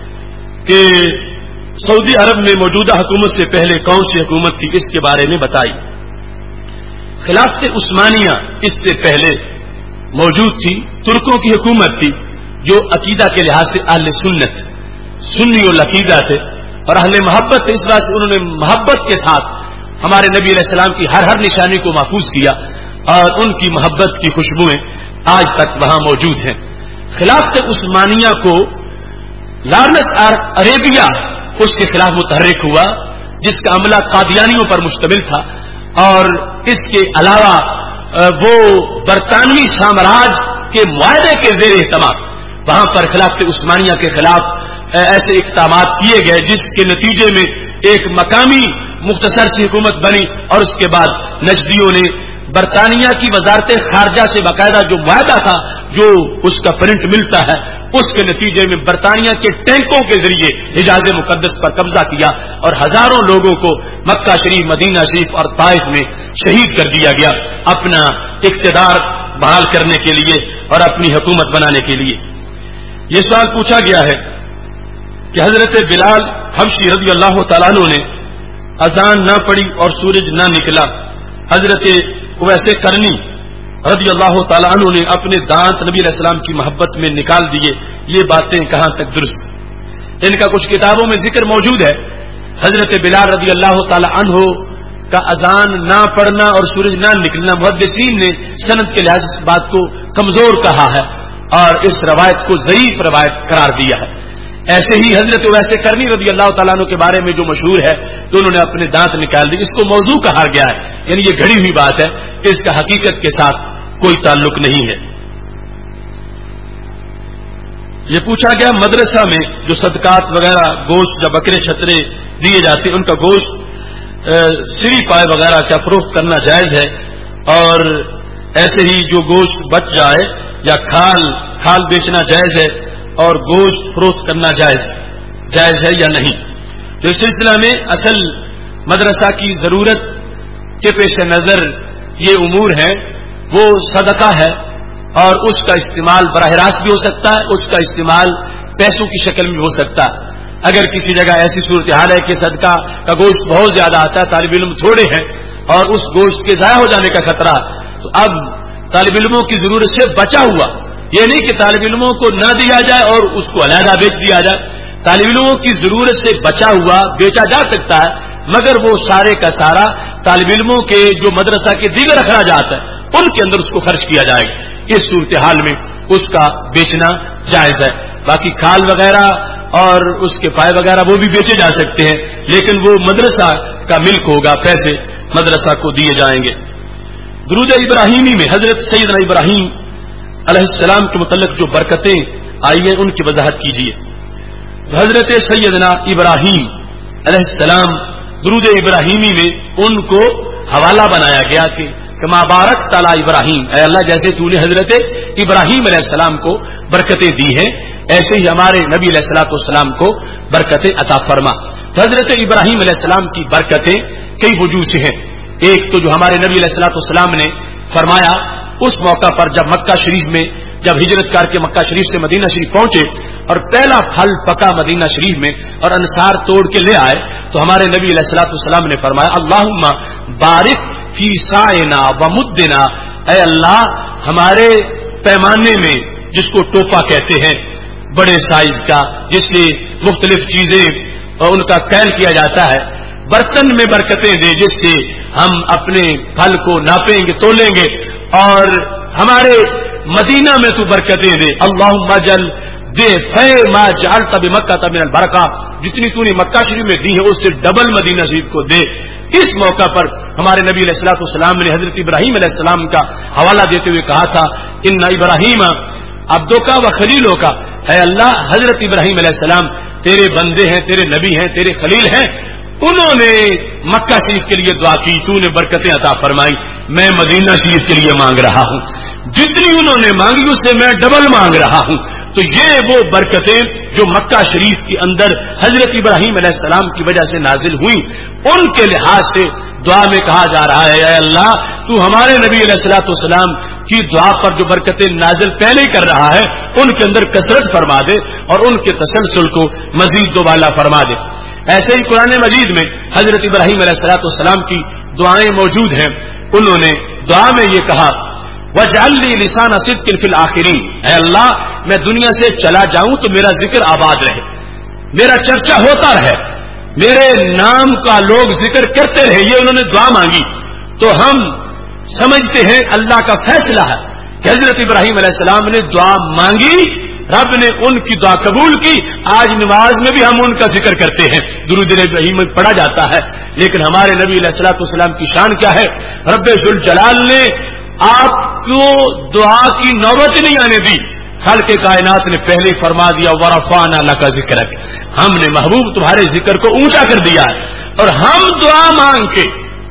Speaker 1: کہ سعودی عرب میں موجودہ حکومت سے پہلے کون سی حکومت تھی، اس کے بارے میں بتائی۔ خلافت عثمانیہ اس سے پہلے موجود تھی، ترکوں کی حکومت تھی جو عقیدہ کے لحاظ سے اہل سنت سنی العقیدہ تھے اور اہل محبت تھے، اس واسطے انہوں نے محبت کے ساتھ ہمارے نبی علیہ السلام کی ہر نشانی کو محفوظ کیا اور ان کی محبت کی خوشبوئیں آج تک وہاں موجود ہیں۔ خلافت عثمانیہ کو لارنس عربیہ اس کے خلاف متحرک ہوا جس کا عملہ قادیانیوں پر مشتمل تھا، اور اس کے علاوہ وہ برطانوی سامراج کے معاہدے کے زیر اہتمام وہاں پر خلافت عثمانیہ کے خلاف ایسے اقدامات کیے گئے جس کے نتیجے میں ایک مقامی مختصر سی حکومت بنی، اور اس کے بعد نجدیوں نے برطانیہ کی وزارت خارجہ سے باقاعدہ جو معاہدہ تھا، جو اس کا پرنٹ ملتا ہے، اس کے نتیجے میں برطانیہ کے ٹینکوں کے ذریعے حجاز مقدس پر قبضہ کیا اور ہزاروں لوگوں کو مکہ شریف، مدینہ شریف اور طائف میں شہید کر دیا گیا اپنا اقتدار بحال کرنے کے لیے اور اپنی حکومت بنانے کے لیے۔ یہ سوال پوچھا گیا ہے کہ حضرت بلال حبشی رضی اللہ تعالیٰ عنہ نے اذان نہ پڑی اور سورج نہ نکلا، حضرت اویس قرنی رضی اللہ تعالیٰ عنہ نے اپنے دانت نبی علیہ السلام کی محبت میں نکال دیے، یہ باتیں کہاں تک درست؟ ان کا کچھ کتابوں میں ذکر موجود ہے۔ حضرت بلال رضی اللہ تعالیٰ عنہ کا اذان نہ پڑھنا اور سورج نہ نکلنا محدثین نے سند کے لحاظ سے اس بات کو کمزور کہا ہے اور اس روایت کو ضعیف روایت قرار دیا ہے۔ ایسے ہی حضرت اویس قرنی رضی اللہ تعالیٰ عنہ کے بارے میں جو مشہور ہے تو انہوں نے اپنے دانت نکال دیے، اس کو موضوع کہا گیا ہے، یعنی یہ گھڑی ہوئی بات ہے، اس کا حقیقت کے ساتھ کوئی تعلق نہیں ہے۔ یہ پوچھا گیا مدرسہ میں جو صدقات وغیرہ گوشت یا بکرے چھترے دیے جاتے ان کا گوشت سری پائے وغیرہ کیا فروخت کرنا جائز ہے، اور ایسے ہی جو گوشت بچ جائے یا کھال بیچنا جائز ہے اور گوشت فروخت کرنا جائز ہے یا نہیں؟ تو اس سلسلہ میں اصل مدرسہ کی ضرورت کے پیش نظر یہ امور ہیں، وہ صدقہ ہے اور اس کا استعمال براہ راست بھی ہو سکتا ہے، اس کا استعمال پیسوں کی شکل میں بھی ہو سکتا ہے۔ اگر کسی جگہ ایسی صورتحال ہے کہ صدقہ کا گوشت بہت زیادہ آتا ہے، طالب علم تھوڑے ہیں اور اس گوشت کے ضائع ہو جانے کا خطرہ، تو اب طالب علموں کی ضرورت سے بچا ہوا، یہ نہیں کہ طالب علموں کو نہ دیا جائے اور اس کو علیحدہ بیچ دیا جائے، طالب علموں کی ضرورت سے بچا ہوا بیچا جا سکتا ہے، مگر وہ سارے کا سارا طالب علموں کے جو مدرسہ کے دیگر اخراجات ہیں ان کے اندر اس کو خرچ کیا جائے گا۔ اس صورتحال میں اس کا بیچنا جائز ہے۔ باقی کھال وغیرہ اور اس کے پائے وغیرہ وہ بھی بیچے جا سکتے ہیں، لیکن وہ مدرسہ کا ملک ہوگا، پیسے مدرسہ کو دیے جائیں گے۔ درود ابراہیمی میں حضرت سیدنا ابراہیم علیہ السلام کے متعلق جو برکتیں آئی ہیں ان کی وضاحت کیجیے۔ حضرت سیدنا ابراہیم علیہ السلام درود ابراہیمی میں ان کو حوالہ بنایا گیا کہ کما بارک تعالی ابراہیم، اے اللہ جیسے تو نے حضرت ابراہیم علیہ السلام کو برکتیں دی ہیں ایسے ہی ہمارے نبی علیہ الصلوۃ والسلام کو برکتیں عطا فرما۔ حضرت ابراہیم علیہ السلام کی برکتیں کئی وجوہ سے ہیں۔ ایک تو جو ہمارے نبی علیہ الصلوۃ والسلام نے فرمایا اس موقع پر جب مکہ شریف میں جب ہجرت کر کے مکہ شریف سے مدینہ شریف پہنچے اور پہلا پھل پکا مدینہ شریف میں اور انصار توڑ کے لے آئے تو ہمارے نبی علیہ الصلوۃ والسلام نے فرمایا اللہم بارک فی سائنا و مدنا، اے اللہ ہمارے پیمانے میں، جس کو ٹوپا کہتے ہیں بڑے سائز کا جس سے مختلف چیزیں ان کا کیل کیا جاتا ہے، برتن میں برکتیں دے جس سے ہم اپنے پھل کو ناپیں گے تولیں گے، اور ہمارے مدینہ میں تو برکتیں دے۔ اللہم جل دے فے ما جعلت بمکہ من البرکہ، جتنی تو نے مکہ شریف میں دی ہے اس سے ڈبل مدینہ شریف کو دے۔ اس موقع پر ہمارے نبی علیہ الصلوۃ والسلام نے حضرت ابراہیم علیہ السلام کا حوالہ دیتے ہوئے کہا تھا ان ابراہیم عبدوں کا و خلیلوں کا، اے اللہ حضرت ابراہیم علیہ السلام تیرے بندے ہیں، تیرے نبی ہیں، تیرے خلیل ہیں، انہوں نے مکہ شریف کے لیے دعا کی، تو نے برکتیں عطا فرمائی، میں مدینہ شریف کے لیے مانگ رہا ہوں، جتنی انہوں نے مانگی اس سے میں ڈبل مانگ رہا ہوں۔ تو یہ وہ برکتیں جو مکہ شریف کے اندر حضرت ابراہیم علیہ السلام کی وجہ سے نازل ہوئی، ان کے لحاظ سے دعا میں کہا جا رہا ہے اے اللہ تو ہمارے نبی علیہ الصلوۃ والسلام کی دعا پر جو برکتیں نازل پہلے ہی کر رہا ہے ان کے اندر کثرت فرما دے اور ان کے تسلسل کو مزید دوبالا فرما دے۔ ایسے ہی قرآن مجید میں حضرت ابراہیم علیہ الصلوۃ والسلام کی دعائیں موجود ہیں، انہوں نے دعا میں یہ کہا وَاجْعَلْ لِي لِسَانَ صِدْقٍ فِي الْآخِرِينَ، اے اللہ میں دنیا سے چلا جاؤں تو میرا ذکر آباد رہے، میرا چرچا ہوتا رہے، میرے نام کا لوگ ذکر کرتے رہے، یہ انہوں نے دعا مانگی۔ تو ہم سمجھتے ہیں اللہ کا فیصلہ ہے کہ حضرت ابراہیم علیہ السلام نے دعا مانگی، رب نے ان کی دعا قبول کی۔ آج نماز میں بھی ہم ان کا ذکر کرتے ہیں، درود ابراہیم میں پڑھا جاتا ہے، لیکن ہمارے نبی علیہ الصلوۃ والسلام کی شان کیا ہے، رب ذوالجلال نے آپ کو دعا کی نوبت نہیں آنے دی، خالق کائنات نے پہلے فرما دیا ورفعنا لک ذکرک، ہم نے محبوب تمہارے ذکر کو اونچا کر دیا ہے۔ اور ہم دعا مانگ کے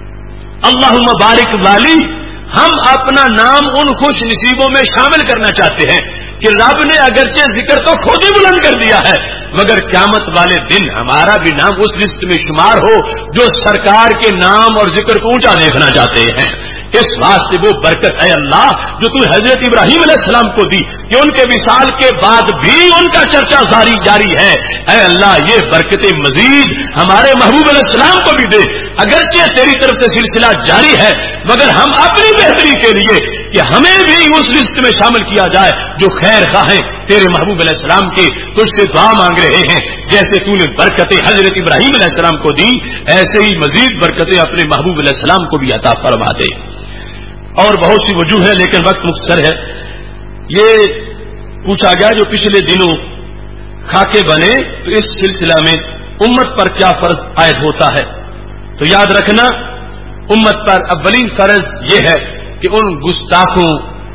Speaker 1: اللہم بارک والی، ہم اپنا نام ان خوش نصیبوں میں شامل کرنا چاہتے ہیں کہ رب نے اگرچہ ذکر تو خود ہی بلند کر دیا ہے مگر قیامت والے دن ہمارا بھی نام اس لسٹ میں شمار ہو جو سرکار کے نام اور ذکر کو اونچا دیکھنا چاہتے ہیں۔ اس واسطے وہ برکت ہے اللہ جو تو حضرت ابراہیم علیہ السلام کو دی کہ ان کے وصال کے بعد بھی ان کا چرچا جاری ہے، اے اللہ یہ برکتیں مزید ہمارے محبوب علیہ السلام کو بھی دے، اگرچہ تیری طرف سے سلسلہ جاری ہے مگر ہم اپنی بہتری کے لیے کہ ہمیں بھی اس لسٹ میں شامل کیا جائے جو خیر خواہ ہیں تیرے محبوب علیہ السلام کے، تجھ سے دعا مانگ رہے ہیں، جیسے تو نے برکتیں حضرت ابراہیم علیہ السلام کو دی ایسے ہی مزید برکتیں اپنے محبوب علیہ السلام کو بھی عطا فرما دے۔ اور بہت سی وجوہ ہے لیکن وقت مختصر ہے۔ یہ پوچھا گیا جو پچھلے دنوں خاکے بنے تو اس سلسلہ میں امت پر کیا فرض عائد ہوتا ہے، تو یاد رکھنا امت پر اولین فرض یہ ہے کہ ان گستاخوں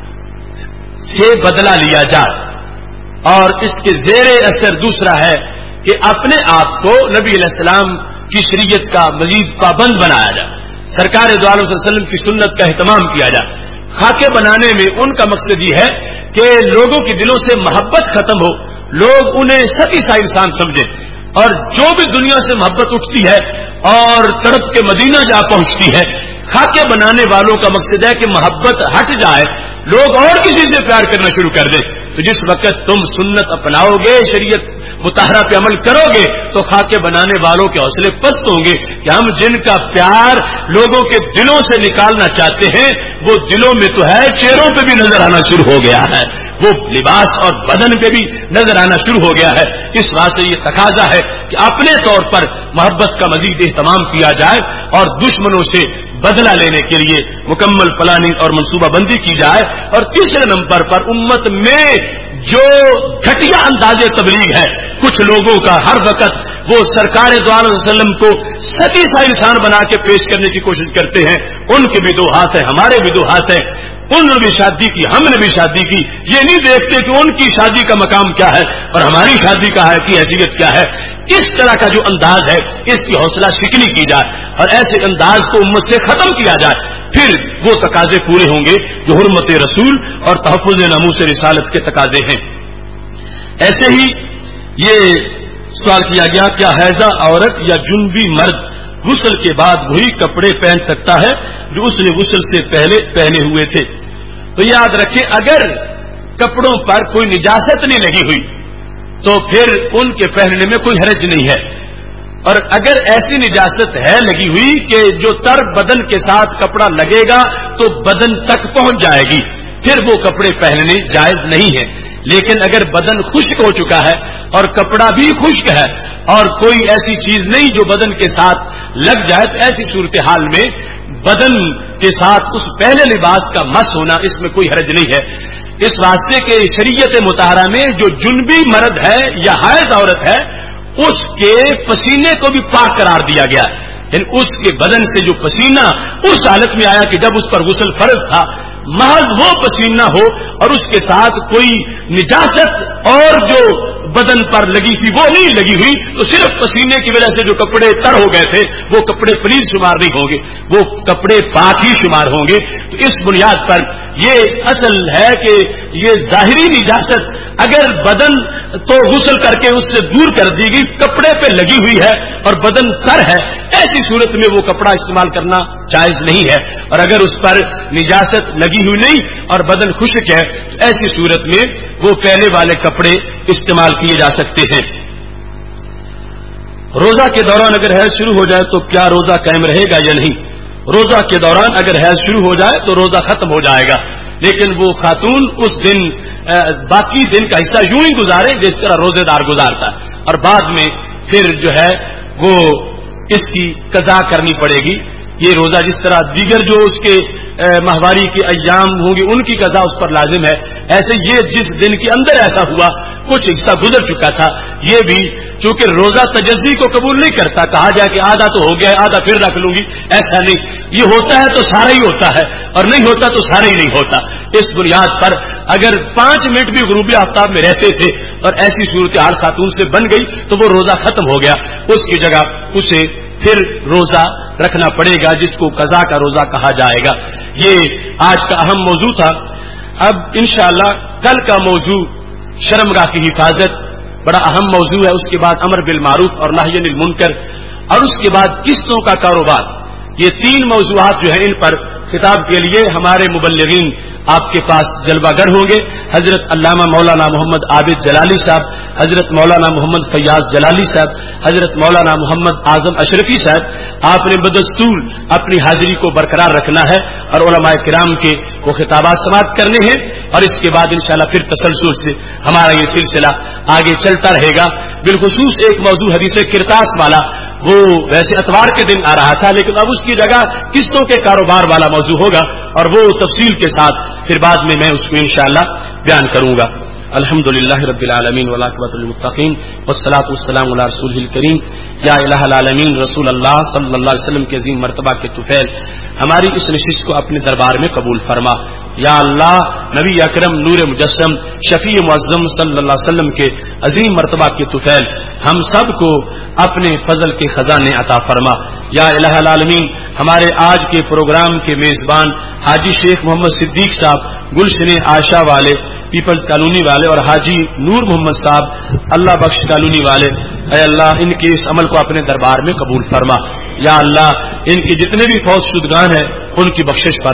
Speaker 1: سے بدلہ لیا جائے، اور اس کے زیر اثر دوسرا ہے کہ اپنے آپ کو نبی علیہ السلام کی شریعت کا مزید پابند بنایا جائے، سرکار دو عالم صلی اللہ علیہ وسلم کی سنت کا اہتمام کیا جائے۔ خاکے بنانے میں ان کا مقصد یہ ہے کہ لوگوں کے دلوں سے محبت ختم ہو، لوگ انہیں ستی سا انسان سمجھیں، اور جو بھی دنیا سے محبت اٹھتی ہے اور تڑپ کے مدینہ جا پہنچتی ہے، خاکے بنانے والوں کا مقصد ہے کہ محبت ہٹ جائے، لوگ اور کسی سے پیار کرنا شروع کر دیں، تو جس وقت تم سنت اپناؤ گے، شریعت مطہرہ پہ عمل کرو گے، تو خاکے بنانے والوں کے حوصلے پست ہوں گے کہ ہم جن کا پیار لوگوں کے دلوں سے نکالنا چاہتے ہیں وہ دلوں میں تو ہے، چہروں پہ بھی نظر آنا شروع ہو گیا ہے، وہ لباس اور بدن پہ بھی نظر آنا شروع ہو گیا ہے۔ اس واسطے یہ تقاضا ہے کہ اپنے طور پر محبت کا مزید اہتمام کیا جائے اور دشمنوں سے بدلہ لینے کے لیے مکمل پلاننگ اور منصوبہ بندی کی جائے۔ اور تیسرے نمبر پر امت میں جو گھٹیا انداز تبلیغ ہے کچھ لوگوں کا، ہر وقت وہ سرکار دو عالم وسلم کو ستی سا انسان بنا کے پیش کرنے کی کوشش کرتے ہیں، ان کے بھی دو ہاتھ ہیں، ہمارے بھی دو ہاتھ ہیں، انہوں نے بھی شادی کی، ہم نے بھی شادی کی، یہ نہیں دیکھتے کہ ان کی شادی کا مقام کیا ہے اور ہماری شادی کا ہے کی حیثیت کیا ہے۔ اس طرح کا جو انداز ہے اس کی حوصلہ شکنی کی جائے اور ایسے انداز کو امت سے ختم کیا جائے، پھر وہ تقاضے پورے ہوں گے جو حرمت رسول اور تحفظ ناموس رسالت کے تقاضے ہیں۔ ایسے ہی یہ سوال کیا گیا، کیا حیضہ عورت یا جنبی مرد غسل کے بعد وہی کپڑے پہن سکتا ہے جو اس نے غسل سے پہلے پہنے ہوئے تھے؟ تو یاد رکھیں، اگر کپڑوں پر کوئی نجاست نہیں لگی ہوئی تو پھر ان کے پہننے میں کوئی حرج نہیں ہے، اور اگر ایسی نجاست ہے لگی ہوئی کہ جو تر بدن کے ساتھ کپڑا لگے گا تو بدن تک پہنچ جائے گی، پھر وہ کپڑے پہننے جائز نہیں ہے۔ لیکن اگر بدن خشک ہو چکا ہے اور کپڑا بھی خشک ہے اور کوئی ایسی چیز نہیں جو بدن کے ساتھ لگ جائے، تو ایسی صورتحال میں بدن کے ساتھ اس پہلے لباس کا مس ہونا اس میں کوئی حرج نہیں ہے، اس واسطے کہ شریعت مطہرہ میں جو جنبی مرد ہے یا حائض عورت ہے اس کے پسینے کو بھی پاک قرار دیا گیا ہے، یعنی اس کے بدن سے جو پسینہ اس حالت میں آیا کہ جب اس پر غسل فرض تھا، محض وہ پسینہ ہو اور اس کے ساتھ کوئی نجاست اور جو بدن پر لگی تھی وہ نہیں لگی ہوئی، تو صرف پسینے کی وجہ سے جو کپڑے تر ہو گئے تھے وہ کپڑے پلیز شمار نہیں ہوں گے، وہ کپڑے پاک ہی شمار ہوں گے۔ تو اس بنیاد پر یہ اصل ہے کہ یہ ظاہری نجاست اگر بدن تو غسل کر کے اس سے دور کر دی گئی، کپڑے پہ لگی ہوئی ہے اور بدن تر ہے، ایسی صورت میں وہ کپڑا استعمال کرنا جائز نہیں ہے، اور اگر اس پر نجاست لگی ہوئی نہیں اور بدن خشک ہے تو ایسی صورت میں وہ پہلے والے کپڑے استعمال کیے جا سکتے ہیں۔ روزہ کے دوران اگر حیض شروع ہو جائے تو کیا روزہ قائم رہے گا یا نہیں؟ روزہ کے دوران اگر حیض شروع ہو جائے تو روزہ ختم ہو جائے گا، لیکن وہ خاتون اس دن باقی دن کا حصہ یوں ہی گزارے جس طرح روزے دار گزارتا ہے، اور بعد میں پھر جو ہے وہ اس کی قضا کرنی پڑے گی۔ یہ روزہ جس طرح دیگر جو اس کے ماہواری کے ایام ہوں گے ان کی قضا اس پر لازم ہے، ایسے یہ جس دن کے اندر ایسا ہوا کچھ حصہ گزر چکا تھا، یہ بھی چونکہ روزہ تجزی کو قبول نہیں کرتا، کہا جائے کہ آدھا تو ہو گیا ہے آدھا پھر رکھ لوں گی، ایسا نہیں، یہ ہوتا ہے تو سارا ہی ہوتا ہے اور نہیں ہوتا تو سارا ہی نہیں ہوتا۔ اس بنیاد پر اگر 5 منٹ بھی غروبی آفتاب میں رہتے تھے اور ایسی صورتحال خاتون سے بن گئی تو وہ روزہ ختم ہو گیا، اس کی جگہ اسے پھر روزہ رکھنا پڑے گا جس کو قضا کا روزہ کہا جائے گا۔ یہ آج کا اہم موضوع تھا۔ اب انشاءاللہ کل کا موضوع شرمگاہ کی حفاظت بڑا اہم موضوع ہے، اس کے بعد امر بالمعروف اور نہی عن المنکر، اور اس کے بعد قسطوں کا کاروبار۔ یہ 3 موضوعات جو ہیں ان پر خطاب کے لیے ہمارے مبلغین آپ کے پاس جلوہ گر ہوں گے، حضرت علامہ مولانا محمد عابد جلالی صاحب، حضرت مولانا محمد فیاض جلالی صاحب، حضرت مولانا محمد اعظم اشرفی صاحب۔ آپ نے بدستور اپنی حاضری کو برقرار رکھنا ہے اور علماء کرام کے وہ خطابات سماعت کرنے ہیں، اور اس کے بعد انشاءاللہ پھر تسلسل سے ہمارا یہ سلسلہ آگے چلتا رہے گا۔ بالخصوص ایک موضوع حدیث کرتاس والا وہ ویسے اتوار کے دن آ رہا تھا، لیکن اب اس کی جگہ قسطوں کے کاروبار والا موضوع ہوگا، اور وہ تفصیل کے ساتھ پھر بعد میں اس کو انشاءاللہ بیان کروں گا۔ الحمدللہ رب العالمین والعاقبۃ للمتقین والصلاۃ والسلام علی رسولہ الکریم۔ یا الہ العالمین رسول اللہ صلی اللہ علیہ وسلم کے عظیم مرتبہ کے طفیل، ہماری اس نشست کو اپنے دربار میں قبول فرما۔ یا اللہ، نبی اکرم نور مجسم شفیع معظم صلی اللہ علیہ وسلم کے عظیم مرتبہ کے طفیل ہم سب کو اپنے فضل کے خزانے عطا فرما۔ یا الہ العالمین، ہمارے آج کے پروگرام کے میزبان حاجی شیخ محمد صدیق صاحب گلشن عائشہ والے پیپلز کالونی والے اور حاجی نور محمد صاحب اللہ بخش کالونی والے، اے اللہ ان کے اس عمل کو اپنے دربار میں قبول فرما۔ یا اللہ ان کے جتنے بھی فوت شدگان ہیں ان کی بخشش فرما۔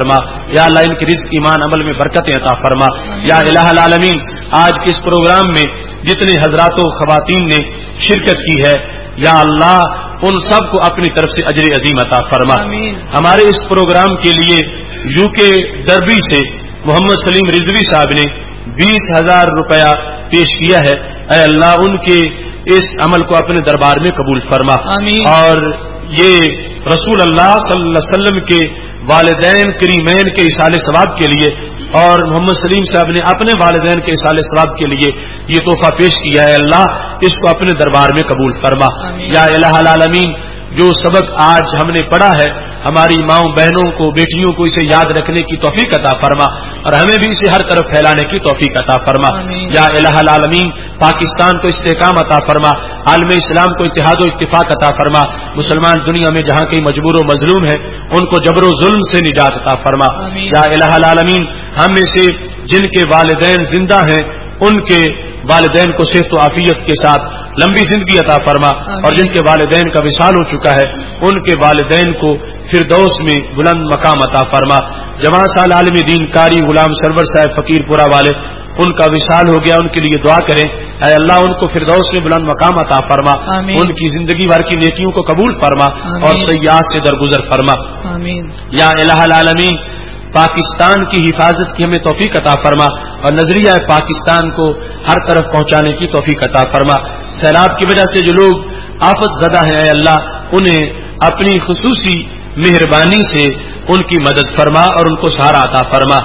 Speaker 1: یا اللہ ان کے رزق ایمان عمل میں برکتیں عطا فرما. یا الہ العالمین آج کے اس پروگرام میں جتنے حضرات و خواتین نے شرکت کی ہے یا اللہ ان سب کو اپنی طرف سے اجر عظیم عطا فرما. ہمارے اس پروگرام کے لیے یو کے ڈربی سے محمد سلیم رضوی صاحب نے 20,000 روپیہ پیش کیا ہے. اے اللہ ان کے اس عمل کو اپنے دربار میں قبول فرما. اور یہ رسول اللہ صلی اللہ علیہ وسلم کے والدین کریمین کے ایصال ثواب کے لیے اور محمد سلیم صاحب نے اپنے والدین کے ایصال ثواب کے لیے یہ تحفہ پیش کیا ہے. اللہ اس کو اپنے دربار میں قبول فرما. یا الہ العالمین جو سبق آج ہم نے پڑھا ہے ہماری ماؤں بہنوں کو بیٹیوں کو اسے یاد رکھنے کی توفیق عطا فرما اور ہمیں بھی اسے ہر طرف پھیلانے کی توفیق عطا فرما. یا الہ العالمین پاکستان کو استحکام عطا فرما, عالم اسلام کو اتحاد و اتفاق عطا فرما. مسلمان دنیا میں جہاں کہیں مجبور و مظلوم ہے ان کو جبر و ظلم سے نجات عطا فرما. یا الہ العالمین ہم میں سے جن کے والدین زندہ ہیں ان کے والدین کو صحت و عافیت کے ساتھ لمبی زندگی عطا فرما اور جن کے والدین کا وصال ہو چکا ہے ان کے والدین کو فردوس میں بلند مقام عطا فرما. جوان سال عالم دین قاری غلام سرور صاحب فقیر پورا والے ان کا وصال ہو گیا, ان کے لیے دعا کریں. اے اللہ ان کو فردوس میں بلند مقام عطا فرما, ان کی زندگی بھر کی نیکیوں کو قبول فرما اور سیئات سے درگزر فرما. یا الہ العالمین پاکستان کی حفاظت کی ہمیں توفیق عطا فرما اور نظریہ پاکستان کو ہر طرف پہنچانے کی توفیق عطا فرما. سیلاب کی وجہ سے جو لوگ آفت زدہ ہیں اے اللہ انہیں اپنی خصوصی مہربانی سے ان کی مدد فرما اور ان کو سہارا عطا فرما.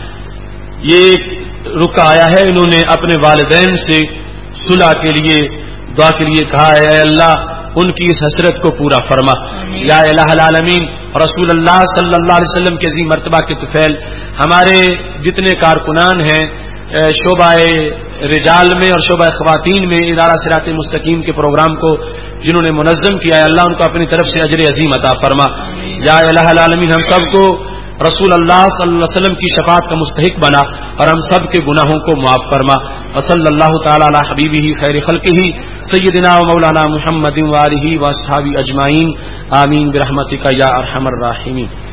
Speaker 1: یہ رکا آیا ہے انہوں نے اپنے والدین سے صلح کے لیے دعا کے لیے کہا ہے اے اللہ ان کی اس حسرت کو پورا فرما. یا الہ العالمین رسول اللہ صلی اللہ علیہ وسلم کے عظیم مرتبہ کے طفیل ہمارے جتنے کارکنان ہیں شعبہ رجال میں اور شعبہ خواتین میں ادارہ صراط مستقیم کے پروگرام کو جنہوں نے منظم کیا ہے اللہ ان کو اپنی طرف سے اجر عظیم عطا فرما. یا الہ العالمین ہم سب کو رسول اللہ صلی اللہ علیہ وسلم کی شفاعت کا مستحق بنا اور ہم سب کے گناہوں کو معاف فرما. وصلی اللہ تعالی علی حبیبہ خیر خلقہ سیدنا و مولانا محمد و آلہ و اصحابہ اجمعین آمین برحمتک یا ارحم الراحمین.